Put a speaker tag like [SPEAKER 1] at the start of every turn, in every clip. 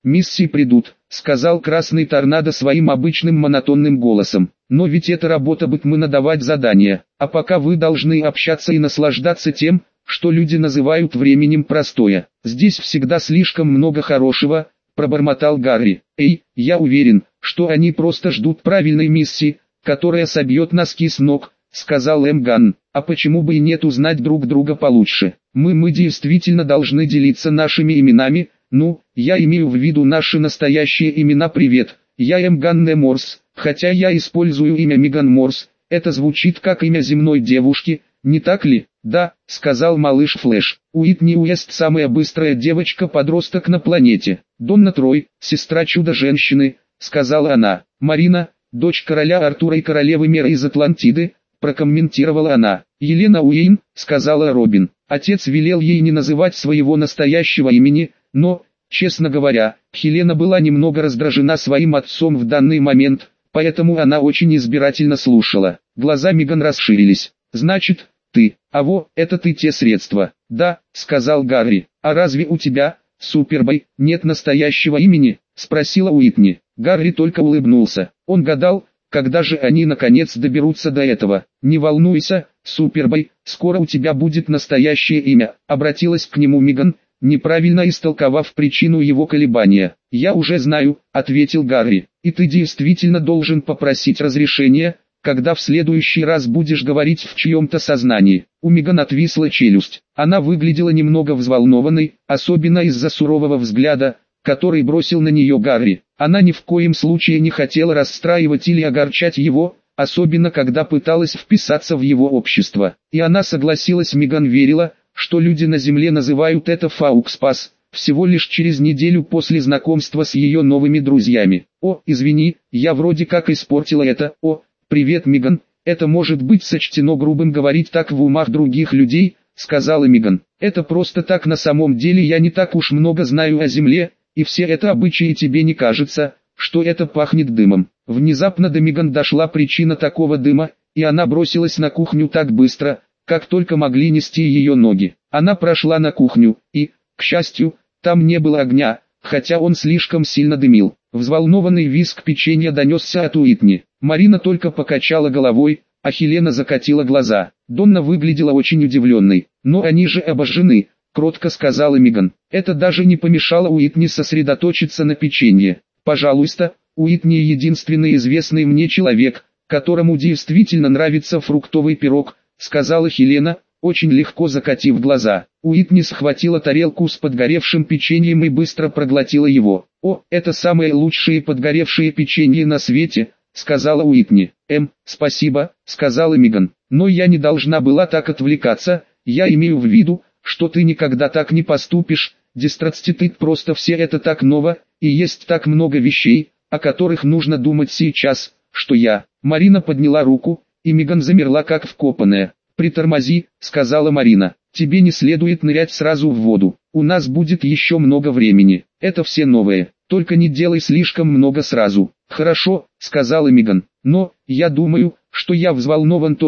[SPEAKER 1] «Миссии придут», — сказал Красный Торнадо своим обычным монотонным голосом. «Но ведь это работа Бэтмена давать задания, а пока вы должны общаться и наслаждаться тем, что люди называют временем простоя. Здесь всегда слишком много хорошего», — пробормотал Гарри. «Эй, я уверен, что они просто ждут правильной миссии, которая собьет носки с ног», — сказал Ганн. «А почему бы и нет узнать друг друга получше? Мы действительно должны делиться нашими именами. Ну, я имею в виду наши настоящие имена. Привет, я Ганне Морс, хотя я использую имя Меган Морс. Это звучит как имя земной девушки, не так ли?» «Да», — сказал малыш Флэш. «Уитни Уэст самая быстрая девочка-подросток на планете. Донна Трой, сестра чудо-женщины», — сказала она. «Марина, дочь короля Артура и королевы Мера из Атлантиды», — прокомментировала она. «Елена Уэйн», — сказала Робин. Отец велел ей не называть своего настоящего имени, но, честно говоря, Хелена была немного раздражена своим отцом в данный момент, поэтому она очень избирательно слушала. Глаза Меган расширились. «Значит, ты, это ты те средства?» «Да», — сказал Гарри. «А разве у тебя, Супербой, нет настоящего имени?» — спросила Уитни. Гарри только улыбнулся. Он гадал, когда же они наконец доберутся до этого. «Не волнуйся, Супербой, скоро у тебя будет настоящее имя», — обратилась к нему Меган, неправильно истолковав причину его колебания. «Я уже знаю», — ответил Гарри. «И ты действительно должен попросить разрешения, когда в следующий раз будешь говорить в чьем-то сознании». У Меган отвисла челюсть. Она выглядела немного взволнованной, особенно из-за сурового взгляда, который бросил на нее Гарри. Она ни в коем случае не хотела расстраивать или огорчать его, особенно когда пыталась вписаться в его общество. И она согласилась. Меган верила, что люди на земле называют это фаукспас, всего лишь через неделю после знакомства с ее новыми друзьями. «О, извини, я вроде как испортила это. О, привет, Меган, это может быть сочтено грубым говорить так в умах других людей», — сказала Меган. «Это просто так, на самом деле я не так уж много знаю о земле, и все это обычаи. Тебе не кажется, что это пахнет дымом?» Внезапно до Меган дошла причина такого дыма, и она бросилась на кухню так быстро, как только могли нести ее ноги. Она прошла на кухню, и, к счастью, там не было огня, хотя он слишком сильно дымил. Взволнованный визг печенья донесся от Уитни. Марина только покачала головой, а Хелена закатила глаза. Донна выглядела очень удивленной. «Но они же обожжены», — кротко сказала Меган. Это даже не помешало Уитни сосредоточиться на печенье. «Пожалуйста, Уитни единственный известный мне человек, которому действительно нравится фруктовый пирог», — сказала Хелена, очень легко закатив глаза. Уитни схватила тарелку с подгоревшим печеньем и быстро проглотила его. «О, это самые лучшие подгоревшие печенье на свете», — сказала Уитни. «Спасибо», — сказала Меган. «Но я не должна была так отвлекаться, я имею в виду, что ты никогда так не поступишь, дистрацтитыт, просто все это так ново, и есть так много вещей, о которых нужно думать сейчас, что я...» Марина подняла руку, и Меган замерла как вкопанная. «Притормози», — сказала Марина. «Тебе не следует нырять сразу в воду. У нас будет еще много времени. Это все новое. Только не делай слишком много сразу». «Хорошо», — сказала Меган. «Но, я думаю, что я взволнован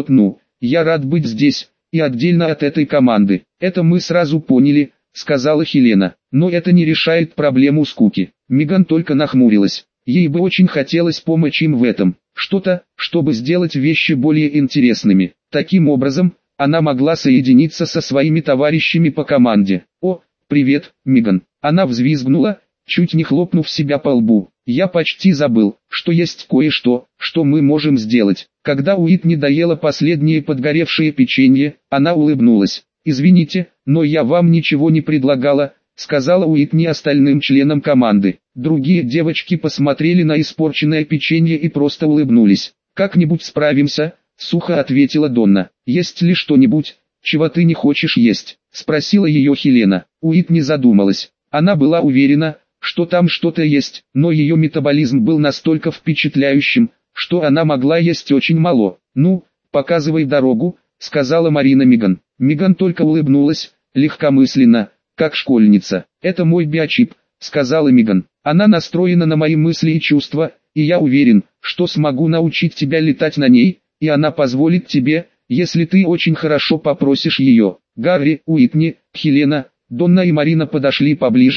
[SPEAKER 1] я рад быть здесь, и отдельно от этой команды». «Это мы сразу поняли», — сказала Хелена. «Но это не решает проблему скуки». Меган только нахмурилась. Ей бы очень хотелось помочь им в этом. Что-то, чтобы сделать вещи более интересными. Таким образом, она могла соединиться со своими товарищами по команде. «О, привет, Меган!» Она взвизгнула, чуть не хлопнув себя по лбу. «Я почти забыл, что есть кое-что, что мы можем сделать». Когда Уитни доела последнее подгоревшее печенье, она улыбнулась. «Извините, но я вам ничего не предлагала», — сказала Уитни остальным членам команды. Другие девочки посмотрели на испорченное печенье и просто улыбнулись. «Как-нибудь справимся», — сухо ответила Донна. «Есть ли что-нибудь, чего ты не хочешь есть?» — спросила ее Хелена. Уитни задумалась. Она была уверена, что там что-то есть, но ее метаболизм был настолько впечатляющим, что она могла есть очень мало. «Ну, показывай дорогу», — сказала Марина Меган. Меган только улыбнулась, легкомысленно, как школьница. «Это мой биочип», — сказала Меган. «Она настроена на мои мысли и чувства, и я уверен, что смогу научить тебя летать на ней, и она позволит тебе, если ты очень хорошо попросишь ее». Гарри, Уитни, Хелена, Донна и Марина подошли поближе,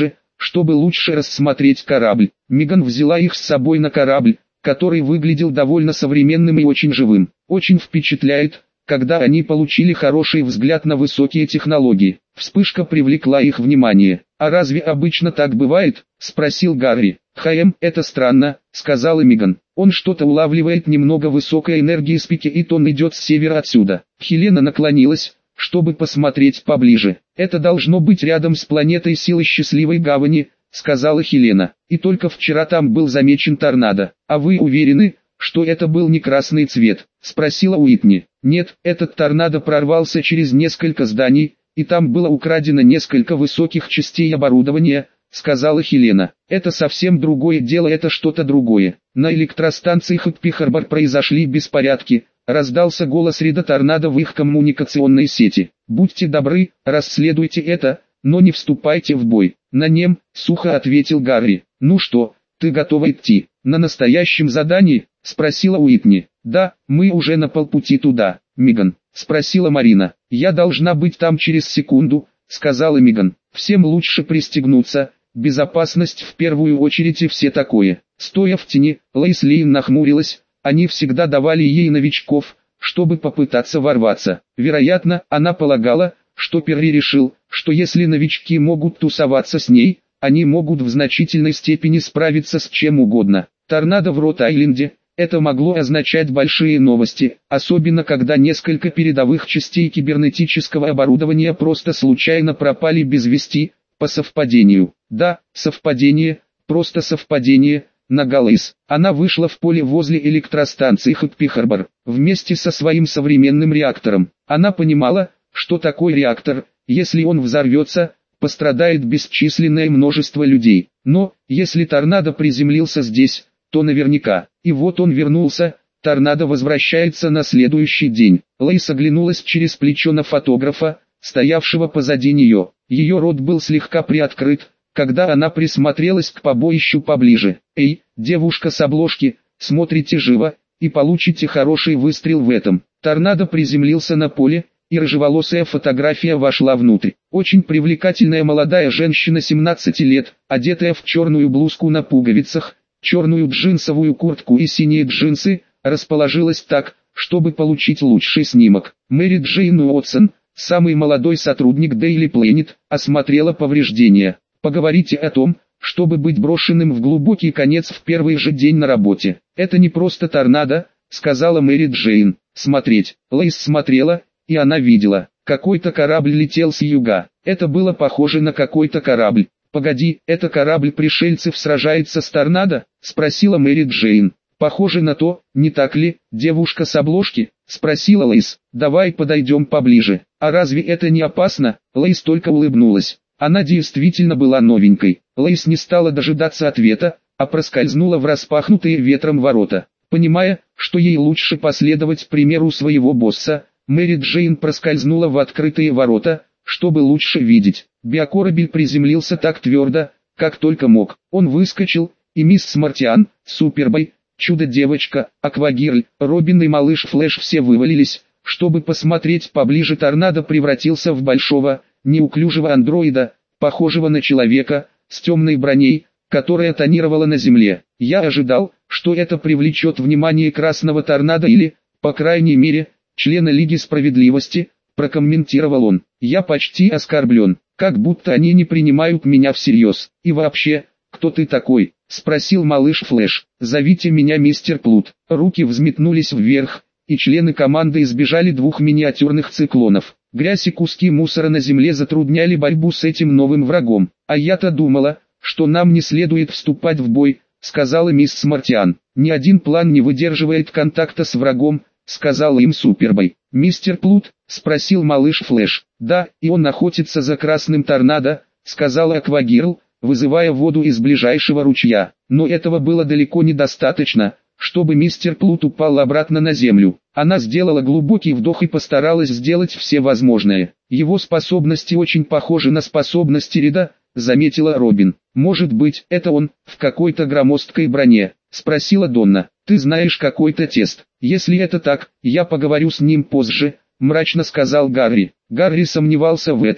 [SPEAKER 1] чтобы лучше рассмотреть корабль. Меган взяла их с собой на корабль, который выглядел довольно современным и очень живым. Очень впечатляет, когда они получили хороший взгляд на высокие технологии. Вспышка привлекла их внимание. «А разве обычно так бывает?» – спросил Гарри. «Это странно», – сказала Меган. «Он что-то улавливает немного высокой энергии с пики, и он идет с севера отсюда». Хелена наклонилась, чтобы посмотреть поближе. «Это должно быть рядом с планетой силы Счастливой Гавани», — сказала Хелена. «И только вчера там был замечен торнадо. А вы уверены, что это был не красный цвет?» — спросила Уитни. «Нет, этот торнадо прорвался через несколько зданий, и там было украдено несколько высоких частей оборудования», — сказала Хелена. «Это совсем другое дело, это что-то другое. На электростанции Хэппи-Харбор произошли беспорядки». Раздался голос Рида торнадо в их коммуникационной сети. «Будьте добры, расследуйте это, но не вступайте в бой». «На нем», — сухо ответил Гарри. «Ну что, ты готова идти?» «На настоящем задании?» — спросила Уитни. «Да, мы уже на полпути туда». «Меган?» — спросила Марина. «Я должна быть там через секунду», — сказала Меган. «Всем лучше пристегнуться, безопасность в первую очередь и все такое». Стоя в тени, Лоис Лейн нахмурилась. Они всегда давали ей новичков, чтобы попытаться ворваться. Вероятно, она полагала, что Перри решил, что если новички могут тусоваться с ней, они могут в значительной степени справиться с чем угодно. Торнадо в Рот-Айленде – это могло означать большие новости, особенно когда несколько передовых частей кибернетического оборудования просто случайно пропали без вести, по совпадению. Да, совпадение, просто совпадение. Нагалыс. Она вышла в поле возле электростанции Хэппи-Харбор, вместе со своим современным реактором. Она понимала, что такой реактор, если он взорвется, пострадает бесчисленное множество людей. Но, если торнадо приземлился здесь, то наверняка. И вот он вернулся, торнадо возвращается на следующий день. Лейс оглянулась через плечо на фотографа, стоявшего позади нее. Ее рот был слегка приоткрыт, когда она присмотрелась к побоищу поближе. «Эй, девушка с обложки, смотрите живо, и получите хороший выстрел в этом». Торнадо приземлился на поле, и рыжеволосая фотография вошла внутрь. Очень привлекательная молодая женщина 17 лет, одетая в черную блузку на пуговицах, черную джинсовую куртку и синие джинсы, расположилась так, чтобы получить лучший снимок. Мэри Джейн Уотсон, самый молодой сотрудник Daily Planet, осмотрела повреждения. «Поговорите о том, чтобы быть брошенным в глубокий конец в первый же день на работе. Это не просто торнадо», — сказала Мэри Джейн. «Смотреть». Лейс смотрела, и она видела. Какой-то корабль летел с юга. Это было похоже на какой-то корабль. «Погоди, это корабль пришельцев сражается с торнадо?» — спросила Мэри Джейн. «Похоже на то, не так ли, девушка с обложки?» — спросила Лейс. «Давай подойдем поближе». «А разве это не опасно?» Лейс только улыбнулась. Она действительно была новенькой. Лейс не стала дожидаться ответа, а проскользнула в распахнутые ветром ворота. Понимая, что ей лучше последовать примеру своего босса, Мэри Джейн проскользнула в открытые ворота, чтобы лучше видеть. Биокорабль приземлился так твердо, как только мог. Он выскочил, и мисс Мартиан, Супербой, Чудо-девочка, Аквагирль, Робин и малыш Флэш все вывалились, чтобы посмотреть поближе. Торнадо превратился в большого, неуклюжего андроида, похожего на человека, с темной броней, которая тонировала на земле. «Я ожидал, что это привлечет внимание красного торнадо или, по крайней мере, члена Лиги Справедливости», прокомментировал он. «Я почти оскорблен, как будто они не принимают меня всерьез. И вообще, кто ты такой?» — спросил малыш Флэш. «Зовите меня мистер Плут». Руки взметнулись вверх, и члены команды избежали двух миниатюрных циклонов. Грязь и куски мусора на земле затрудняли борьбу с этим новым врагом. «А я-то думала, что нам не следует вступать в бой», — сказала мисс Мартиан. «Ни один план не выдерживает контакта с врагом», — сказала им Супербой. «Мистер Плут?» — спросил малыш Флэш. «Да, и он охотится за красным торнадо», — сказала Аквагирл, вызывая воду из ближайшего ручья. Но этого было далеко недостаточно, чтобы мистер Плут упал обратно на землю. Она сделала глубокий вдох и постаралась сделать все возможное. «Его способности очень похожи на способности Рида», — заметила Робин. «Может быть, это он, в какой-то громоздкой броне?» — спросила Донна. «Ты знаешь какой-то тест. Если это так, я поговорю с ним позже», — мрачно сказал Гарри. Гарри сомневался в этом,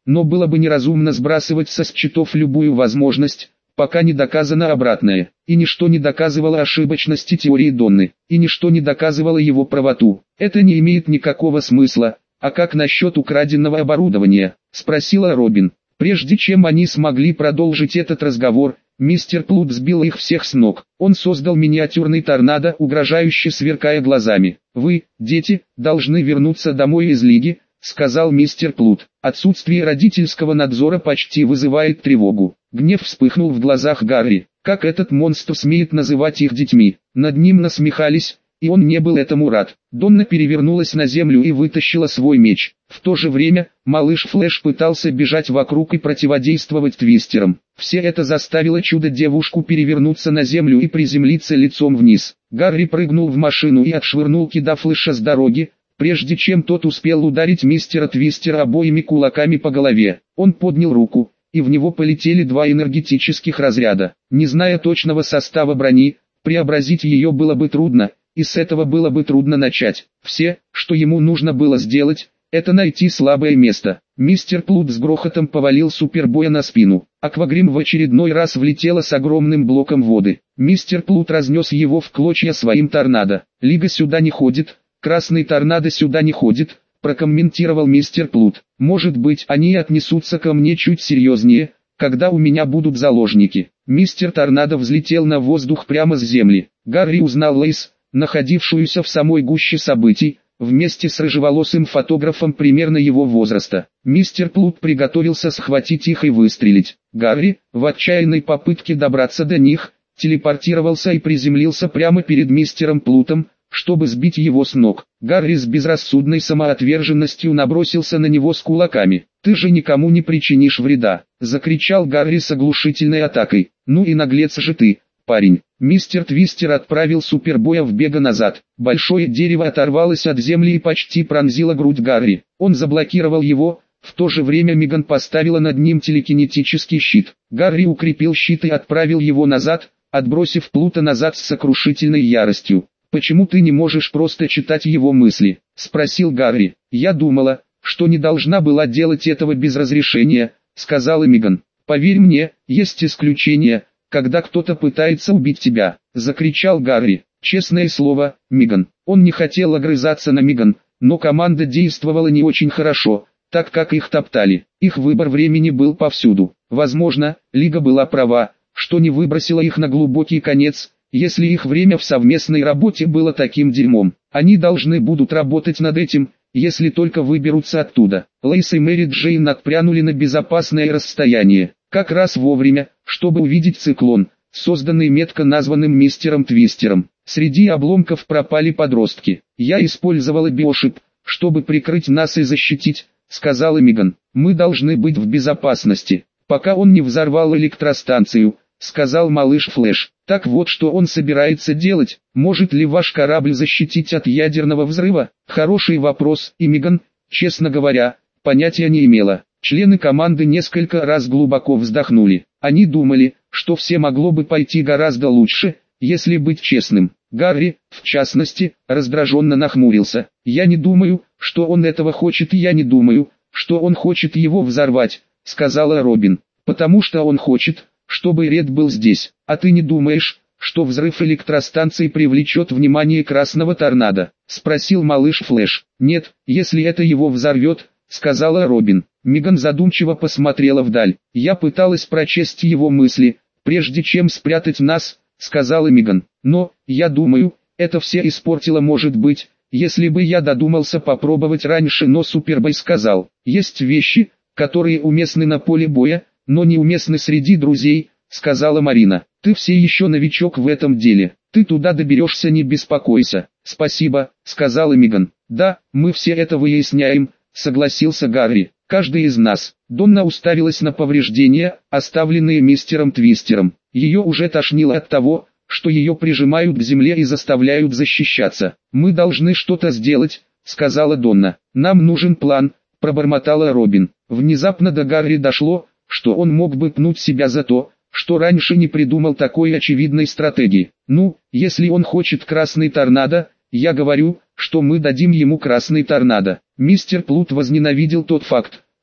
[SPEAKER 1] но было бы неразумно сбрасывать со счетов любую возможность, пока не доказано обратное, и ничто не доказывало ошибочности теории Донны, и ничто не доказывало его правоту. Это не имеет никакого смысла. «А как насчет украденного оборудования?» – спросила Робин. Прежде чем они смогли продолжить этот разговор, мистер Плут сбил их всех с ног. Он создал миниатюрный торнадо, угрожающе сверкая глазами. «Вы, дети, должны вернуться домой из лиги», — сказал мистер Плут. Отсутствие родительского надзора почти вызывает тревогу. Гнев вспыхнул в глазах Гарри. Как этот монстр смеет называть их детьми? Над ним насмехались, и он не был этому рад. Донна перевернулась на землю и вытащила свой меч. В то же время, малыш Флэш пытался бежать вокруг и противодействовать твистерам. Все это заставило чудо-девушку перевернуться на землю и приземлиться лицом вниз. Гарри прыгнул в машину и отшвырнул Кида Флэша с дороги, прежде чем тот успел ударить мистера Твистера обоими кулаками по голове. Он поднял руку, и в него полетели 2 энергетических разряда. Не зная точного состава брони, преобразить ее было бы трудно, и с этого было бы трудно начать. Все, что ему нужно было сделать, это найти слабое место. Мистер Плут с грохотом повалил Супербоя на спину. Аквагрим в очередной раз влетела с огромным блоком воды. Мистер Плут разнес его в клочья своим торнадо. «Лига сюда не ходит, красный торнадо сюда не ходит», прокомментировал мистер Плут. «Может быть, они отнесутся ко мне чуть серьезнее, когда у меня будут заложники». Мистер Торнадо взлетел на воздух прямо с земли. Гарри узнал Лейс, находившуюся в самой гуще событий, вместе с рыжеволосым фотографом примерно его возраста. Мистер Плут приготовился схватить их и выстрелить. Гарри, в отчаянной попытке добраться до них, телепортировался и приземлился прямо перед мистером Плутом, чтобы сбить его с ног. Гарри с безрассудной самоотверженностью набросился на него с кулаками. «Ты же никому не причинишь вреда!» — закричал Гарри с оглушительной атакой. «Ну и наглец же ты, парень!» Мистер Твистер отправил Супербоя в бега назад. Большое дерево оторвалось от земли и почти пронзило грудь Гарри. Он заблокировал его, в то же время Меган поставила над ним телекинетический щит. Гарри укрепил щит и отправил его назад, отбросив Плута назад с сокрушительной яростью. «Почему ты не можешь просто читать его мысли?» — спросил Гарри. «Я думала, что не должна была делать этого без разрешения», — сказала Меган. «Поверь мне, есть исключения, когда кто-то пытается убить тебя», — закричал Гарри. «Честное слово, Меган». Он не хотел огрызаться на Меган, но команда действовала не очень хорошо, так как их топтали. Их выбор времени был повсюду. Возможно, Лига была права, что не выбросила их на глубокий конец, если их время в совместной работе было таким дерьмом. Они должны будут работать над этим, если только выберутся оттуда. Лейс и Мэри Джейн отпрянули на безопасное расстояние, как раз вовремя, чтобы увидеть циклон, созданный метко названным мистером Твистером. Среди обломков пропали подростки. «Я использовала биошип, чтобы прикрыть нас и защитить», — сказала Меган. «Мы должны быть в безопасности, пока он не взорвал электростанцию», — сказал малыш Флэш. «Так вот, что он собирается делать? Может ли ваш корабль защитить от ядерного взрыва?» Хороший вопрос, и Меган, честно говоря, понятия не имела. Члены команды несколько раз глубоко вздохнули. Они думали, что все могло бы пойти гораздо лучше, если быть честным. Гарри, в частности, раздраженно нахмурился. «Я не думаю, что он этого хочет, и я не думаю, что он хочет его взорвать», — сказала Робин. «Потому что он хочет, чтобы Ред был здесь. А ты не думаешь, что взрыв электростанции привлечет внимание красного торнадо?» — спросил малыш Флэш. «Нет, если это его взорвет», — сказала Робин. Меган задумчиво посмотрела вдаль. «Я пыталась прочесть его мысли, прежде чем спрятать нас», — сказала Меган. «Но, я думаю, это все испортило, может быть, если бы я додумался попробовать раньше». Но Супербой сказал: «Есть вещи, которые уместны на поле боя, но не уместны среди друзей», — сказала Марина. «Ты все еще новичок в этом деле. Ты туда доберешься, не беспокойся». «Спасибо», — сказала Меган. «Да, мы все это выясняем», — согласился Гарри. «Каждый из нас». Донна уставилась на повреждения, оставленные мистером Твистером. Ее уже тошнило от того, что ее прижимают к земле и заставляют защищаться. «Мы должны что-то сделать», — сказала Донна. «Нам нужен план», — пробормотала Робин. Внезапно до Гарри дошло, что он мог бы пнуть себя за то, что раньше не придумал такой очевидной стратегии. «Ну, если он хочет красный торнадо, я говорю, что мы дадим ему красный торнадо». Мистер Плут возненавидел тот факт,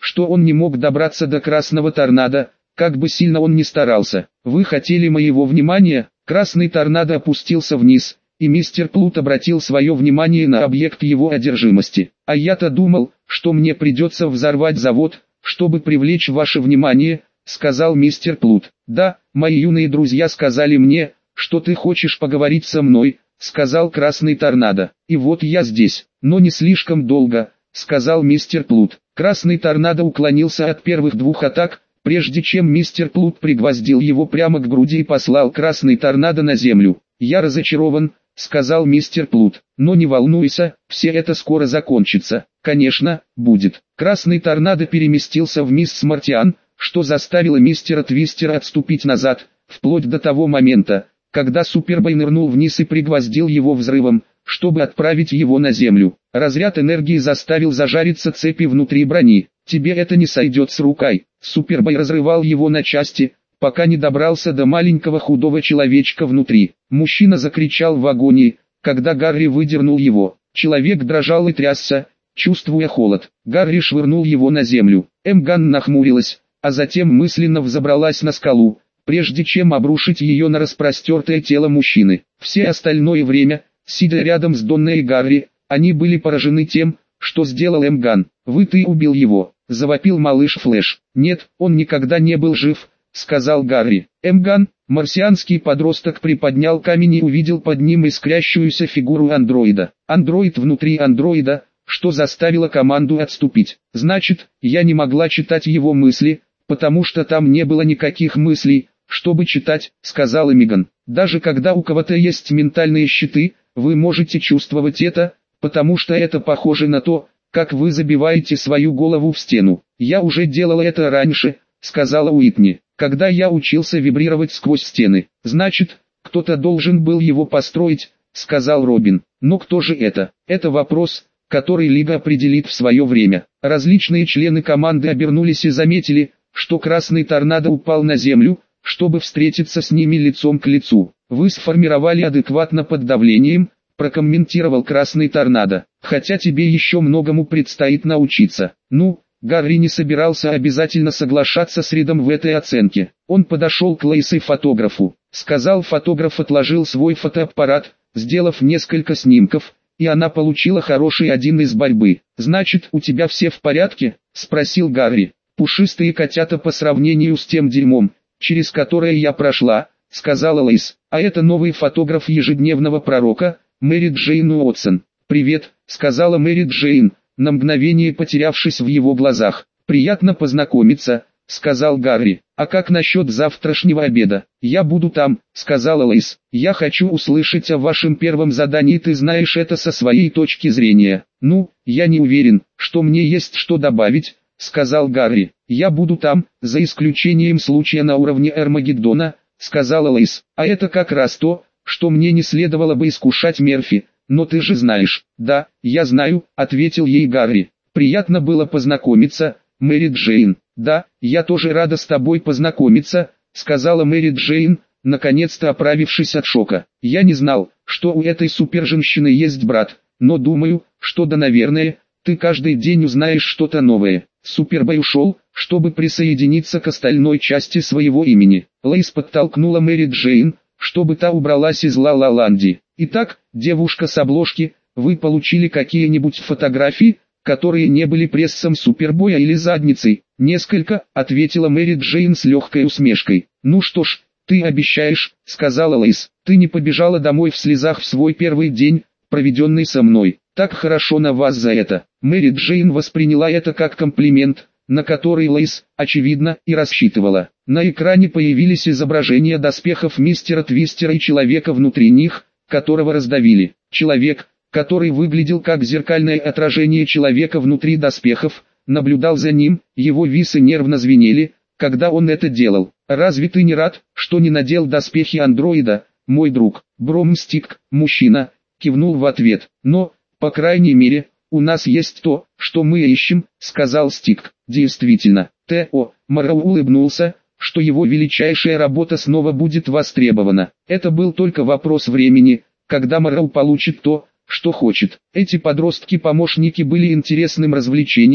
[SPEAKER 1] что он не мог добраться до красного торнадо, как бы сильно он ни старался. «Вы хотели моего внимания?» Красный торнадо опустился вниз, и мистер Плут обратил свое внимание на объект его одержимости. «А я-то думал, что мне придется взорвать завод, чтобы привлечь ваше внимание», — сказал мистер Плут. «Да, мои юные друзья сказали мне, что ты хочешь поговорить со мной», — сказал красный торнадо. «И вот я здесь, но не слишком долго», — сказал мистер Плут. Красный торнадо уклонился от первых двух атак, прежде чем мистер Плут пригвоздил его прямо к груди и послал красный торнадо на землю. «Я разочарован», — сказал мистер Плут. «Но не волнуйся, все это скоро закончится». «Конечно, будет». Красный торнадо переместился в мисс Мартиан, что заставило мистера Твистера отступить назад, вплоть до того момента, когда Супербой нырнул вниз и пригвоздил его взрывом, чтобы отправить его на землю. Разряд энергии заставил зажариться цепи внутри брони. «Тебе это не сойдет с рукой». Супербой разрывал его на части, пока не добрался до маленького худого человечка внутри. Мужчина закричал в агонии, когда Гарри выдернул его. Человек дрожал и трясся, чувствуя холод. Гарри швырнул его на землю. Эмган нахмурилась, а затем мысленно взобралась на скалу, прежде чем обрушить ее на распростертое тело мужчины. Все остальное время, сидя рядом с Донной и Гарри, они были поражены тем, что сделал Эмган. «Ты убил его», — завопил малыш Флэш. «Нет, он никогда не был жив», — сказал Гарри. Эмган, марсианский подросток, приподнял камень и увидел под ним искрящуюся фигуру андроида. Андроид внутри андроида, что заставило команду отступить. «Значит, я не могла читать его мысли, потому что там не было никаких мыслей, чтобы читать», — сказала Меган. «Даже когда у кого-то есть ментальные щиты, вы можете чувствовать это, потому что это похоже на то, как вы забиваете свою голову в стену. Я уже делала это раньше», — сказала Уитни, «когда я учился вибрировать сквозь стены». «Значит, кто-то должен был его построить», — сказал Робин. «Но кто же это? Это вопрос, который Лига определит в свое время». Различные члены команды обернулись и заметили, что красный торнадо упал на землю, чтобы встретиться с ними лицом к лицу. «Вы сформировали адекватно под давлением», — прокомментировал красный торнадо. «Хотя тебе еще многому предстоит научиться». Гарри не собирался обязательно соглашаться с Ридом в этой оценке. Он подошел к Лейс и фотографу. Сказал, фотограф отложил свой фотоаппарат, сделав несколько снимков, и она получила хороший 1 из борьбы. «Значит, у тебя все в порядке?» — спросил Гарри. «Пушистые котята по сравнению с тем дерьмом, через которое я прошла», — сказала Лейс. «А это новый фотограф ежедневного пророка, Мэри Джейн Уотсон». «Привет», — сказала Мэри Джейн, на мгновение потерявшись в его глазах. «Приятно познакомиться», — сказал Гарри. «А как насчет завтрашнего обеда?» «Я буду там», — сказала Лейс. «Я хочу услышать о вашем первом задании, ты знаешь это со своей точки зрения». Я не уверен, что мне есть что добавить», — сказал Гарри. «Я буду там, за исключением случая на уровне Армагеддона», — сказала Лейс. «А это как раз то, что мне не следовало бы искушать Мерфи, но ты же знаешь». «Да, я знаю», — ответил ей Гарри. «Приятно было познакомиться, Мэри Джейн». «Да, я тоже рада с тобой познакомиться», — сказала Мэри Джейн, наконец-то оправившись от шока. «Я не знал, что у этой суперженщины есть брат, но думаю, что да, наверное, ты каждый день узнаешь что-то новое». Супербой ушел, чтобы присоединиться к остальной части своего имени. Лейс подтолкнула Мэри Джейн, чтобы та убралась из Ла-Ла-Ланди. «Итак, девушка с обложки, вы получили какие-нибудь фотографии, которые не были прессом Супербоя или задницей?» «Несколько», — ответила Мэри Джейн с легкой усмешкой. «Ну что ж, ты обещаешь», — сказала Лейс. «Ты не побежала домой в слезах в свой первый день, проведенный со мной. Так хорошо на вас за это». Мэри Джейн восприняла это как комплимент, на который Лейс, очевидно, и рассчитывала. На экране появились изображения доспехов мистера Твистера и человека внутри них, которого раздавили. Человек, который выглядел как зеркальное отражение человека внутри доспехов, наблюдал за ним, его висы нервно звенели, когда он это делал. «Разве ты не рад, что не надел доспехи андроида, мой друг?» Бромстик, мужчина, кивнул в ответ. «Но, по крайней мере, у нас есть то, что мы ищем», — сказал Стик. «Действительно». Марроу улыбнулся, что его величайшая работа снова будет востребована. Это был только вопрос времени, когда Марроу получит то, что хочет. Эти подростки-помощники были интересным развлечением,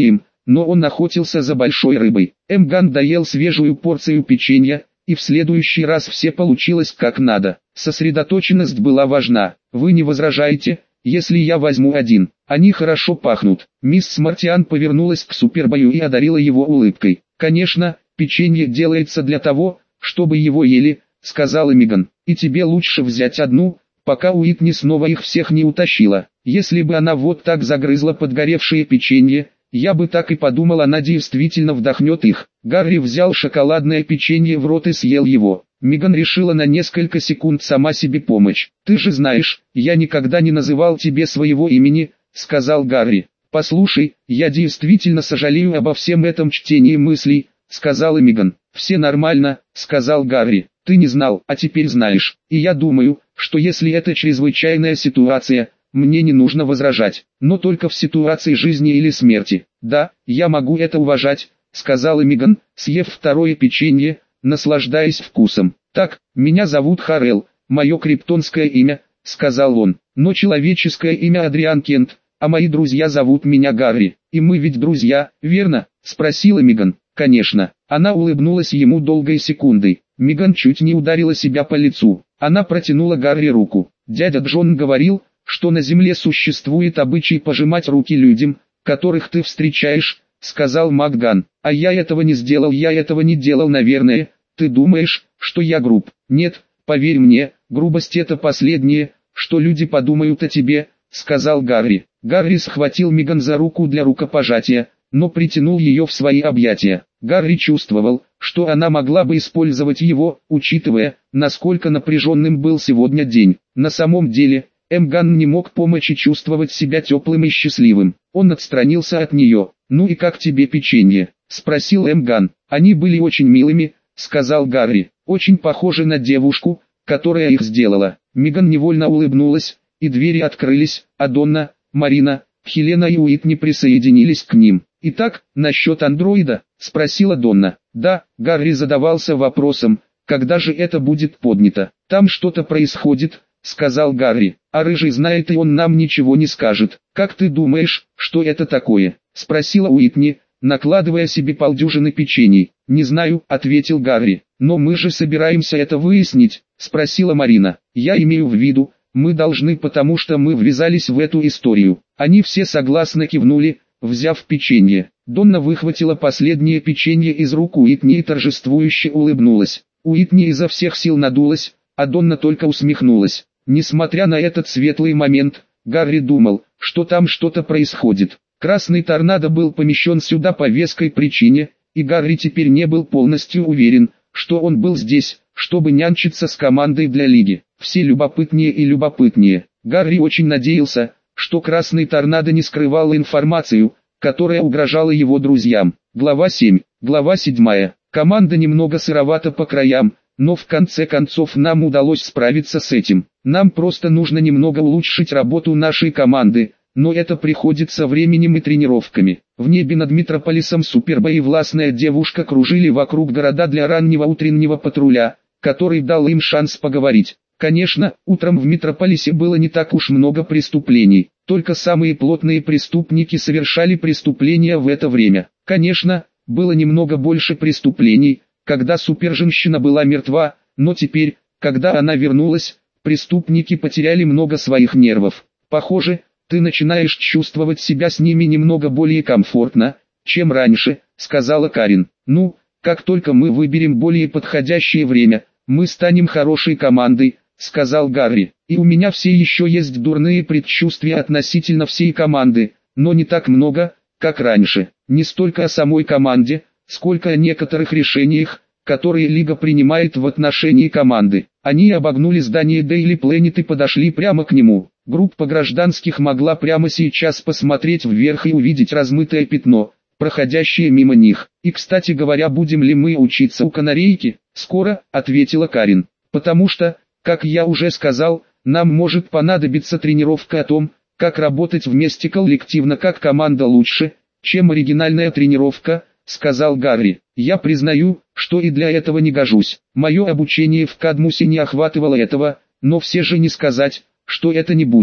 [SPEAKER 1] но он охотился за большой рыбой. Эмган доел свежую порцию печенья, и в следующий раз все получилось как надо. Сосредоточенность была важна. Вы не возражаете, если я возьму один? Они хорошо пахнут. Мисс Мартиан повернулась к Супербою и одарила его улыбкой. Конечно, печенье делается для того, чтобы его ели, сказала Меган. И тебе лучше взять одну, пока Уитни снова их всех не утащила. Если бы она вот так загрызла подгоревшее печенье, я бы так и подумал, она действительно вдохнет их. Гарри взял шоколадное печенье в рот и съел его. Меган решила на несколько секунд сама себе помочь. «Ты же знаешь, я никогда не называл тебе своего имени», — сказал Гарри. «Послушай, я действительно сожалею обо всем этом чтении мыслей», — сказала Меган. «Все нормально», — сказал Гарри. «Ты не знал, а теперь знаешь. И я думаю, что если это чрезвычайная ситуация, мне не нужно возражать, но только в ситуации жизни или смерти». «Да, я могу это уважать», — сказала Меган, съев второе печенье, наслаждаясь вкусом. «Так, меня зовут Харрел, мое криптонское имя», — сказал он, «но человеческое имя Адриан Кент, а мои друзья зовут меня Гарри. И мы ведь друзья, верно?» — спросила Меган. «Конечно». Она улыбнулась ему долгой секундой. Меган чуть не ударила себя по лицу. Она протянула Гарри руку. «Дядя Джон говорил, что на земле существует обычай пожимать руки людям, которых ты встречаешь», — сказал МакГан. «А я этого не сделал, я этого не делал, наверное. Ты думаешь, что я груб?» «Нет, поверь мне, грубость — это последнее, что люди подумают о тебе», — сказал Гарри. Гарри схватил Меган за руку для рукопожатия, но притянул ее в свои объятия. Гарри чувствовал, что она могла бы использовать его, учитывая, насколько напряженным был сегодня день. На самом деле, Эмган не мог помочь и чувствовать себя теплым и счастливым. Он отстранился от нее. «Ну и как тебе печенье?» — спросил Эмган. «Они были очень милыми», — сказал Гарри. «Очень похожи на девушку, которая их сделала». Меган невольно улыбнулась, и двери открылись, а Донна, Марина, Хелена и Уитни присоединились к ним. «Итак, насчет андроида?» — спросила Донна. «Да», — Гарри задавался вопросом, когда же это будет поднято. «Там что-то происходит», — сказал Гарри. «А Рыжий знает, и он нам ничего не скажет». «Как ты думаешь, что это такое?» — спросила Уитни, накладывая себе полдюжины печений. «Не знаю», — ответил Гарри. «Но мы же собираемся это выяснить», — спросила Марина. «Я имею в виду, мы должны, потому что мы ввязались в эту историю». Они все согласно кивнули, взяв печенье. Донна выхватила последнее печенье из рук Уитни и торжествующе улыбнулась. Уитни изо всех сил надулась, а Донна только усмехнулась. Несмотря на этот светлый момент, Гарри думал, что там что-то происходит. Красный торнадо был помещен сюда по веской причине, и Гарри теперь не был полностью уверен, что он был здесь, чтобы нянчиться с командой для лиги. Все любопытнее и любопытнее. Гарри очень надеялся, что Красный торнадо не скрывал информацию, которая угрожала его друзьям. Глава 7. Глава 7. Команда немного сыровата по краям, но в конце концов нам удалось справиться с этим. Нам просто нужно немного улучшить работу нашей команды, но это приходит со временем и тренировками. В небе над Метрополисом Супербой и властная девушка кружили вокруг города для раннего утреннего патруля, который дал им шанс поговорить. Конечно, утром в Метрополисе было не так уж много преступлений, только самые плотные преступники совершали преступления в это время. Конечно, было немного больше преступлений, когда суперженщина была мертва, но теперь, когда она вернулась, преступники потеряли много своих нервов. Похоже, ты начинаешь чувствовать себя с ними немного более комфортно, чем раньше, сказала Карин. Ну, как только мы выберем более подходящее время, мы станем хорошей командой, сказал Гарри. И у меня все еще есть дурные предчувствия относительно всей команды, но не так много, как раньше. Не столько о самой команде, сколько о некоторых решениях, которые Лига принимает в отношении команды. Они обогнули здание Daily Planet и подошли прямо к нему. Группа гражданских могла прямо сейчас посмотреть вверх и увидеть размытое пятно, проходящее мимо них. «И, кстати говоря, будем ли мы учиться у канарейки?» «Скоро», — ответила Карин. «Потому что, как я уже сказал, нам может понадобиться тренировка о том, как работать вместе коллективно как команда лучше, чем оригинальная тренировка», — сказал Гарри. «Я признаю, что и для этого не гожусь. Мое обучение в Кадмусе не охватывало этого, но все же не сказать, что это не будет.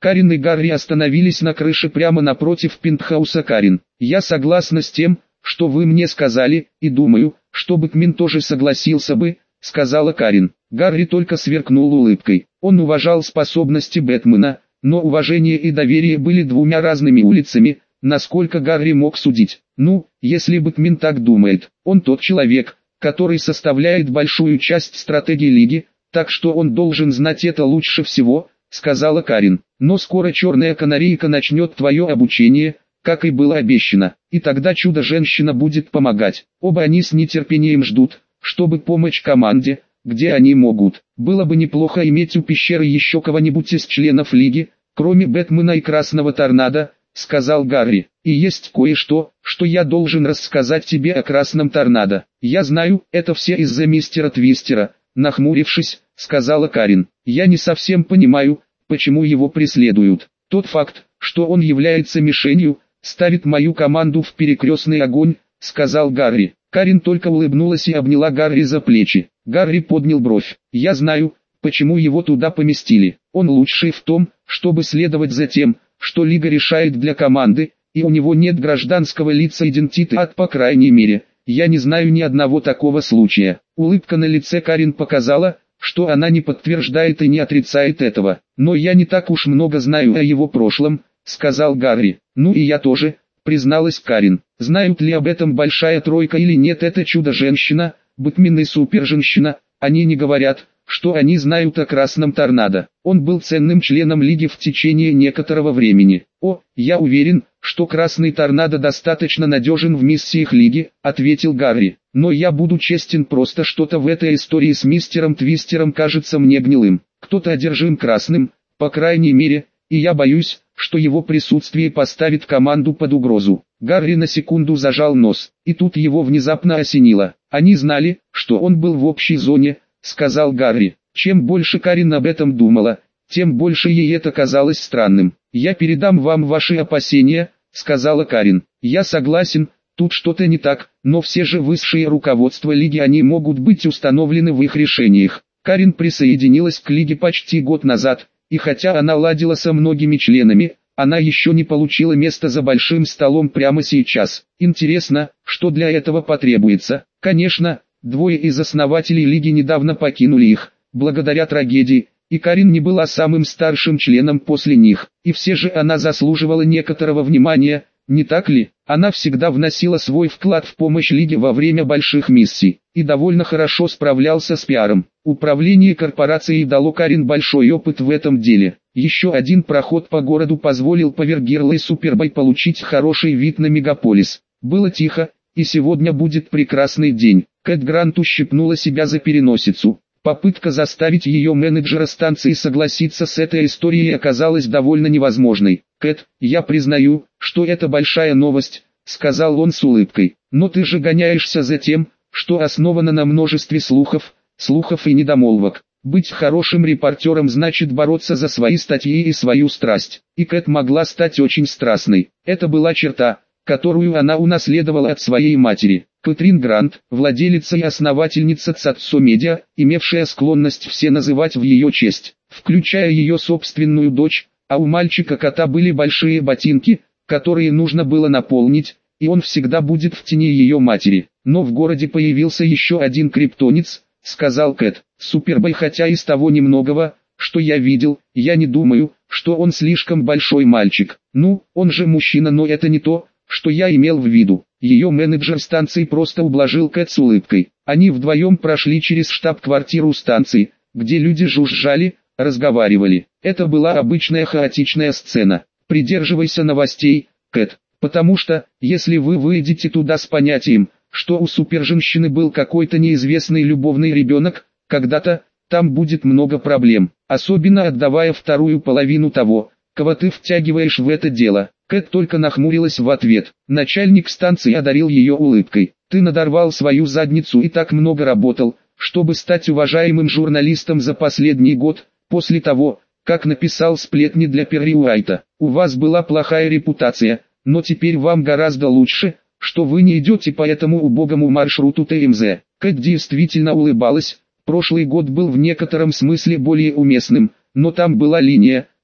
[SPEAKER 1] Карин и Гарри остановились на крыше прямо напротив пентхауса Карин. «Я согласна с тем, что вы мне сказали, и думаю, что Бэтмен тоже согласился бы», — сказала Карин. Гарри только сверкнул улыбкой. Он уважал способности Бэтмена, но уважение и доверие были двумя разными улицами, насколько Гарри мог судить. Ну, если Бэтмен так думает, он тот человек, который составляет большую часть стратегии Лиги, так что он должен знать это лучше всего, сказала Карин. Но скоро Черная Канарейка начнет твое обучение, как и было обещано, и тогда Чудо-женщина будет помогать. Оба они с нетерпением ждут, чтобы помочь команде, где они могут. Было бы неплохо иметь у пещеры еще кого-нибудь из членов Лиги, кроме Бэтмена и Красного Торнадо, сказал Гарри. И есть кое-что, что я должен рассказать тебе о Красном Торнадо. Я знаю, это все из-за мистера Твистера, нахмурившись, сказала Карин. Я не совсем понимаю, почему его преследуют. Тот факт, что он является мишенью, ставит мою команду в перекрестный огонь, сказал Гарри. Карин только улыбнулась и обняла Гарри за плечи. Гарри поднял бровь. Я знаю, почему его туда поместили. Он лучший в том, чтобы следовать за тем, что Лига решает для команды, и у него нет гражданского лица идентитета, по крайней мере. Я не знаю ни одного такого случая. Улыбка на лице Карин показала, что она не подтверждает и не отрицает этого. Но я не так уж много знаю о его прошлом, сказал Гарри. Ну и я тоже, призналась Карин. Знают ли об этом Большая Тройка или нет, это Чудо-женщина, Бэтмен и Супер-женщина, они не говорят, что они знают о Красном Торнадо. Он был ценным членом Лиги в течение некоторого времени. О, я уверен, что Красный Торнадо достаточно надежен в миссиях Лиги, ответил Гарри. Но я буду честен, просто что-то в этой истории с мистером Твистером кажется мне гнилым. Кто-то одержим красным, по крайней мере, и я боюсь, что его присутствие поставит команду под угрозу. Гарри на секунду зажал нос, и тут его внезапно осенило. Они знали, что он был в общей зоне, сказал Гарри. Чем больше Карин об этом думала, тем больше ей это казалось странным. «Я передам вам ваши опасения», — сказала Карин. «Я согласен, тут что-то не так, но все же высшее руководство Лиги, они могут быть установлены в их решениях». Карин присоединилась к Лиге почти год назад, и хотя она ладила со многими членами, она еще не получила место за большим столом прямо сейчас. Интересно, что для этого потребуется. Конечно, двое из основателей Лиги недавно покинули их, благодаря трагедии, и Карин не была самым старшим членом после них. И все же она заслуживала некоторого внимания, не так ли? Она всегда вносила свой вклад в помощь Лиге во время больших миссий, и довольно хорошо справлялся с пиаром. Управление корпорацией дало Карин большой опыт в этом деле. Еще один проход по городу позволил Павергирл и Супербой получить хороший вид на мегаполис. Было тихо, и сегодня будет прекрасный день. Кэт Грант ущипнула себя за переносицу. Попытка заставить ее менеджера станции согласиться с этой историей оказалась довольно невозможной. «Кэт, я признаю, что это большая новость», — сказал он с улыбкой. «Но ты же гоняешься за тем, что основано на множестве слухов и недомолвок. Быть хорошим репортером значит бороться за свои статьи и свою страсть». И Кэт могла стать очень страстной. Это была черта, которую она унаследовала от своей матери. Кэтрин Грант, владелица и основательница Цатсо Медиа, имевшая склонность все называть в ее честь, включая ее собственную дочь, а у мальчика-кота были большие ботинки, которые нужно было наполнить, и он всегда будет в тени ее матери. Но в городе появился еще один криптонец, сказал Кэт. Супербой, хотя из того немногого, что я видел, я не думаю, что он слишком большой мальчик. Ну, он же мужчина, но это не то, что я имел в виду. Ее менеджер станции просто ублажил Кэт с улыбкой. Они вдвоем прошли через штаб-квартиру станции, где люди жужжали, разговаривали. Это была обычная хаотичная сцена. Придерживайся новостей, Кэт, потому что, если вы выйдете туда с понятием, что у суперженщины был какой-то неизвестный любовный ребенок, когда-то, там будет много проблем, особенно отдавая вторую половину того, кого ты втягиваешь в это дело. Кэт только нахмурилась в ответ. Начальник станции одарил ее улыбкой. Ты надорвал свою задницу и так много работал, чтобы стать уважаемым журналистом за последний год, после того, как написал сплетни для Перри Уайта. У вас была плохая репутация, но теперь вам гораздо лучше, что вы не идете по этому убогому маршруту ТМЗ. Кэт действительно улыбалась. Прошлый год был в некотором смысле более уместным, но там была линия,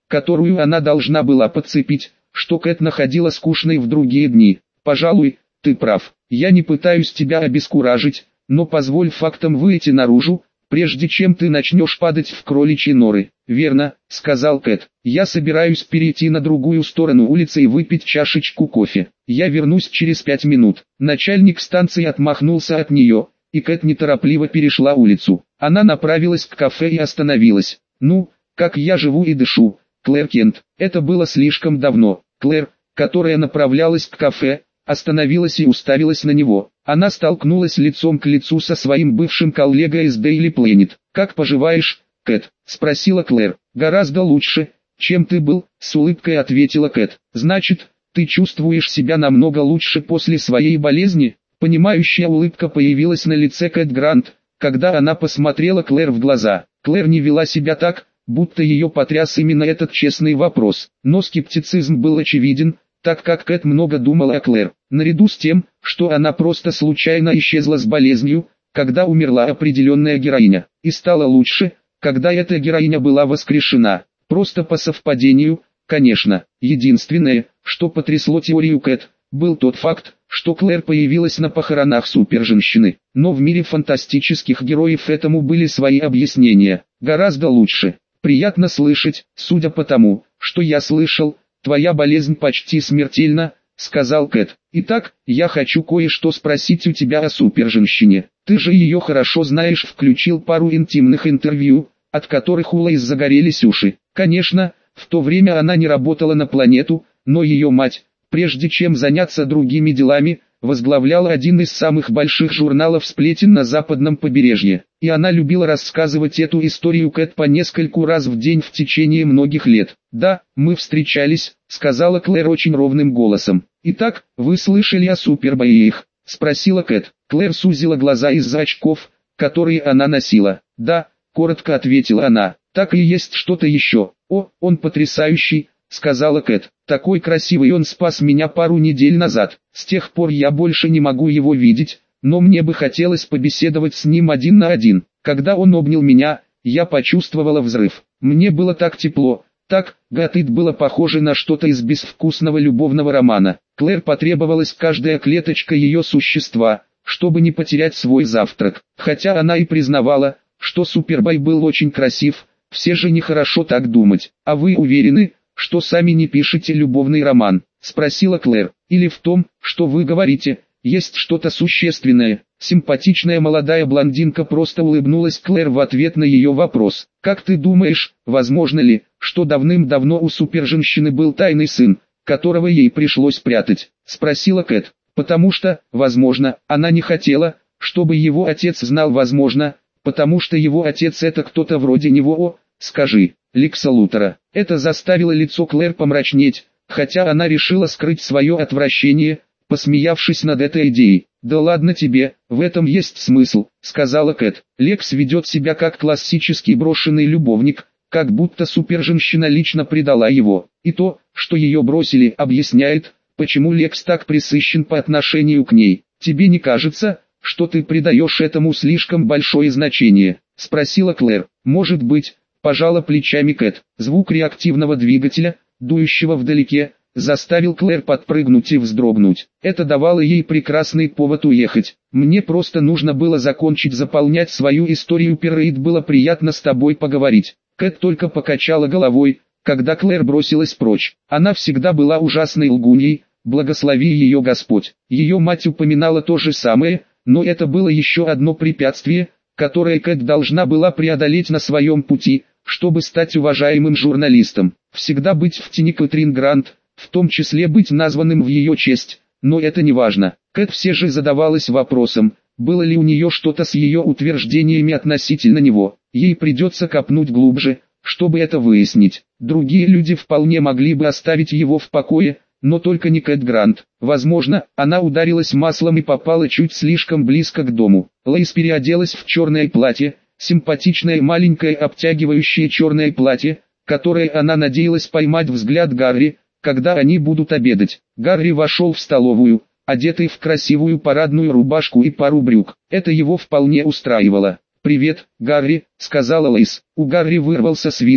[SPEAKER 1] которую она должна была подцепить, что Кэт находила скучной в другие дни. «Пожалуй, ты прав. Я не пытаюсь тебя обескуражить, но позволь фактам выйти наружу, прежде чем ты начнешь падать в кроличьи норы». «Верно», — сказал Кэт. «Я собираюсь перейти на другую сторону улицы и выпить чашечку кофе. Я вернусь через 5 минут». Начальник станции отмахнулся от нее, и Кэт неторопливо перешла улицу. Она направилась к кафе и остановилась. «Ну, как я живу и дышу, Клэр Кент». Это было слишком давно. Клэр, которая направлялась к кафе, остановилась и уставилась на него. Она столкнулась лицом к лицу со своим бывшим коллегой из Daily Planet. «Как поживаешь, Кэт?» — спросила Клэр. «Гораздо лучше, чем ты был», — с улыбкой ответила Кэт. «Значит, ты чувствуешь себя намного лучше после своей болезни?» Понимающая улыбка появилась на лице Кэт Грант, когда она посмотрела Клэр в глаза. Клэр не вела себя так, будто ее потряс именно этот честный вопрос. Но скептицизм был очевиден, так как Кэт много думала о Клэр. Наряду с тем, что она просто случайно исчезла с болезнью, когда умерла определенная героиня, и стала лучше, когда эта героиня была воскрешена. Просто по совпадению, конечно. Единственное, что потрясло теорию Кэт, был тот факт, что Клэр появилась на похоронах суперженщины. Но в мире фантастических героев этому были свои объяснения. Гораздо лучше. «Приятно слышать, судя по тому, что я слышал, твоя болезнь почти смертельна», — сказал Кэт. «Итак, я хочу кое-что спросить у тебя о суперженщине. Ты же ее хорошо знаешь», — включил пару интимных интервью, от которых у Лоис загорелись уши. Конечно, в то время она не работала на планету, но ее мать, прежде чем заняться другими делами, возглавляла один из самых больших журналов сплетен на западном побережье. И она любила рассказывать эту историю Кэт по нескольку раз в день в течение многих лет. «Да, мы встречались», — сказала Клэр очень ровным голосом. «Итак, вы слышали о супербоях?» — спросила Кэт. Клэр сузила глаза из-за очков, которые она носила. «Да», — коротко ответила она. «Так и есть что-то еще». «О, он потрясающий», — сказала Кэт. «Такой красивый, он спас меня пару недель назад. С тех пор я больше не могу его видеть, но мне бы хотелось побеседовать с ним один на один. Когда он обнял меня, я почувствовала взрыв. Мне было так тепло, так, это было похоже на что-то из безвкусного любовного романа». Клэр потребовалась каждая клеточка ее существа, чтобы не потерять свой завтрак. Хотя она и признавала, что Супербой был очень красив, все же нехорошо так думать. «А вы уверены, что сами не пишете любовный роман?» — спросила Клэр. «Или в том, что вы говорите, есть что-то существенное?» Симпатичная молодая блондинка просто улыбнулась Клэр в ответ на ее вопрос. «Как ты думаешь, возможно ли, что давным-давно у суперженщины был тайный сын, которого ей пришлось прятать?» — спросила Кэт. «Потому что, возможно, она не хотела, чтобы его отец знал, возможно, потому что его отец это кто-то вроде него, о, скажи, Лекса Лутера». Это заставило лицо Клэр помрачнеть, хотя она решила скрыть свое отвращение, посмеявшись над этой идеей. «Да ладно тебе, в этом есть смысл», — сказала Кэт. «Лекс ведет себя как классический брошенный любовник, как будто суперженщина лично предала его. И то, что ее бросили, объясняет, почему Лекс так пресыщен по отношению к ней. Тебе не кажется, что ты придаешь этому слишком большое значение?» — спросила Клэр. «Может быть», — пожала плечами Кэт. Звук реактивного двигателя, дующего вдалеке, заставил Клэр подпрыгнуть и вздрогнуть. Это давало ей прекрасный повод уехать. «Мне просто нужно было закончить заполнять свою историю, Перрейд, было приятно с тобой поговорить». Кэт только покачала головой, когда Клэр бросилась прочь. Она всегда была ужасной лгуньей, благослови ее Господь. Ее мать упоминала то же самое, но это было еще одно препятствие, которое Кэт должна была преодолеть на своем пути, чтобы стать уважаемым журналистом. Всегда быть в тени Кэтрин Грант, в том числе быть названным в ее честь, но это не важно. Кэт все же задавалась вопросом, было ли у нее что-то с ее утверждениями относительно него. Ей придется копнуть глубже, чтобы это выяснить. Другие люди вполне могли бы оставить его в покое, но только не Кэт Грант. Возможно, она ударилась маслом и попала чуть слишком близко к дому. Лоис переоделась в черное платье, симпатичное маленькое обтягивающее черное платье, которое она надеялась поймать взгляд Гарри, когда они будут обедать. Гарри вошел в столовую, одетый в красивую парадную рубашку и пару брюк. Это его вполне устраивало. «Привет, Гарри», — сказала Лоис. У Гарри вырвался свист,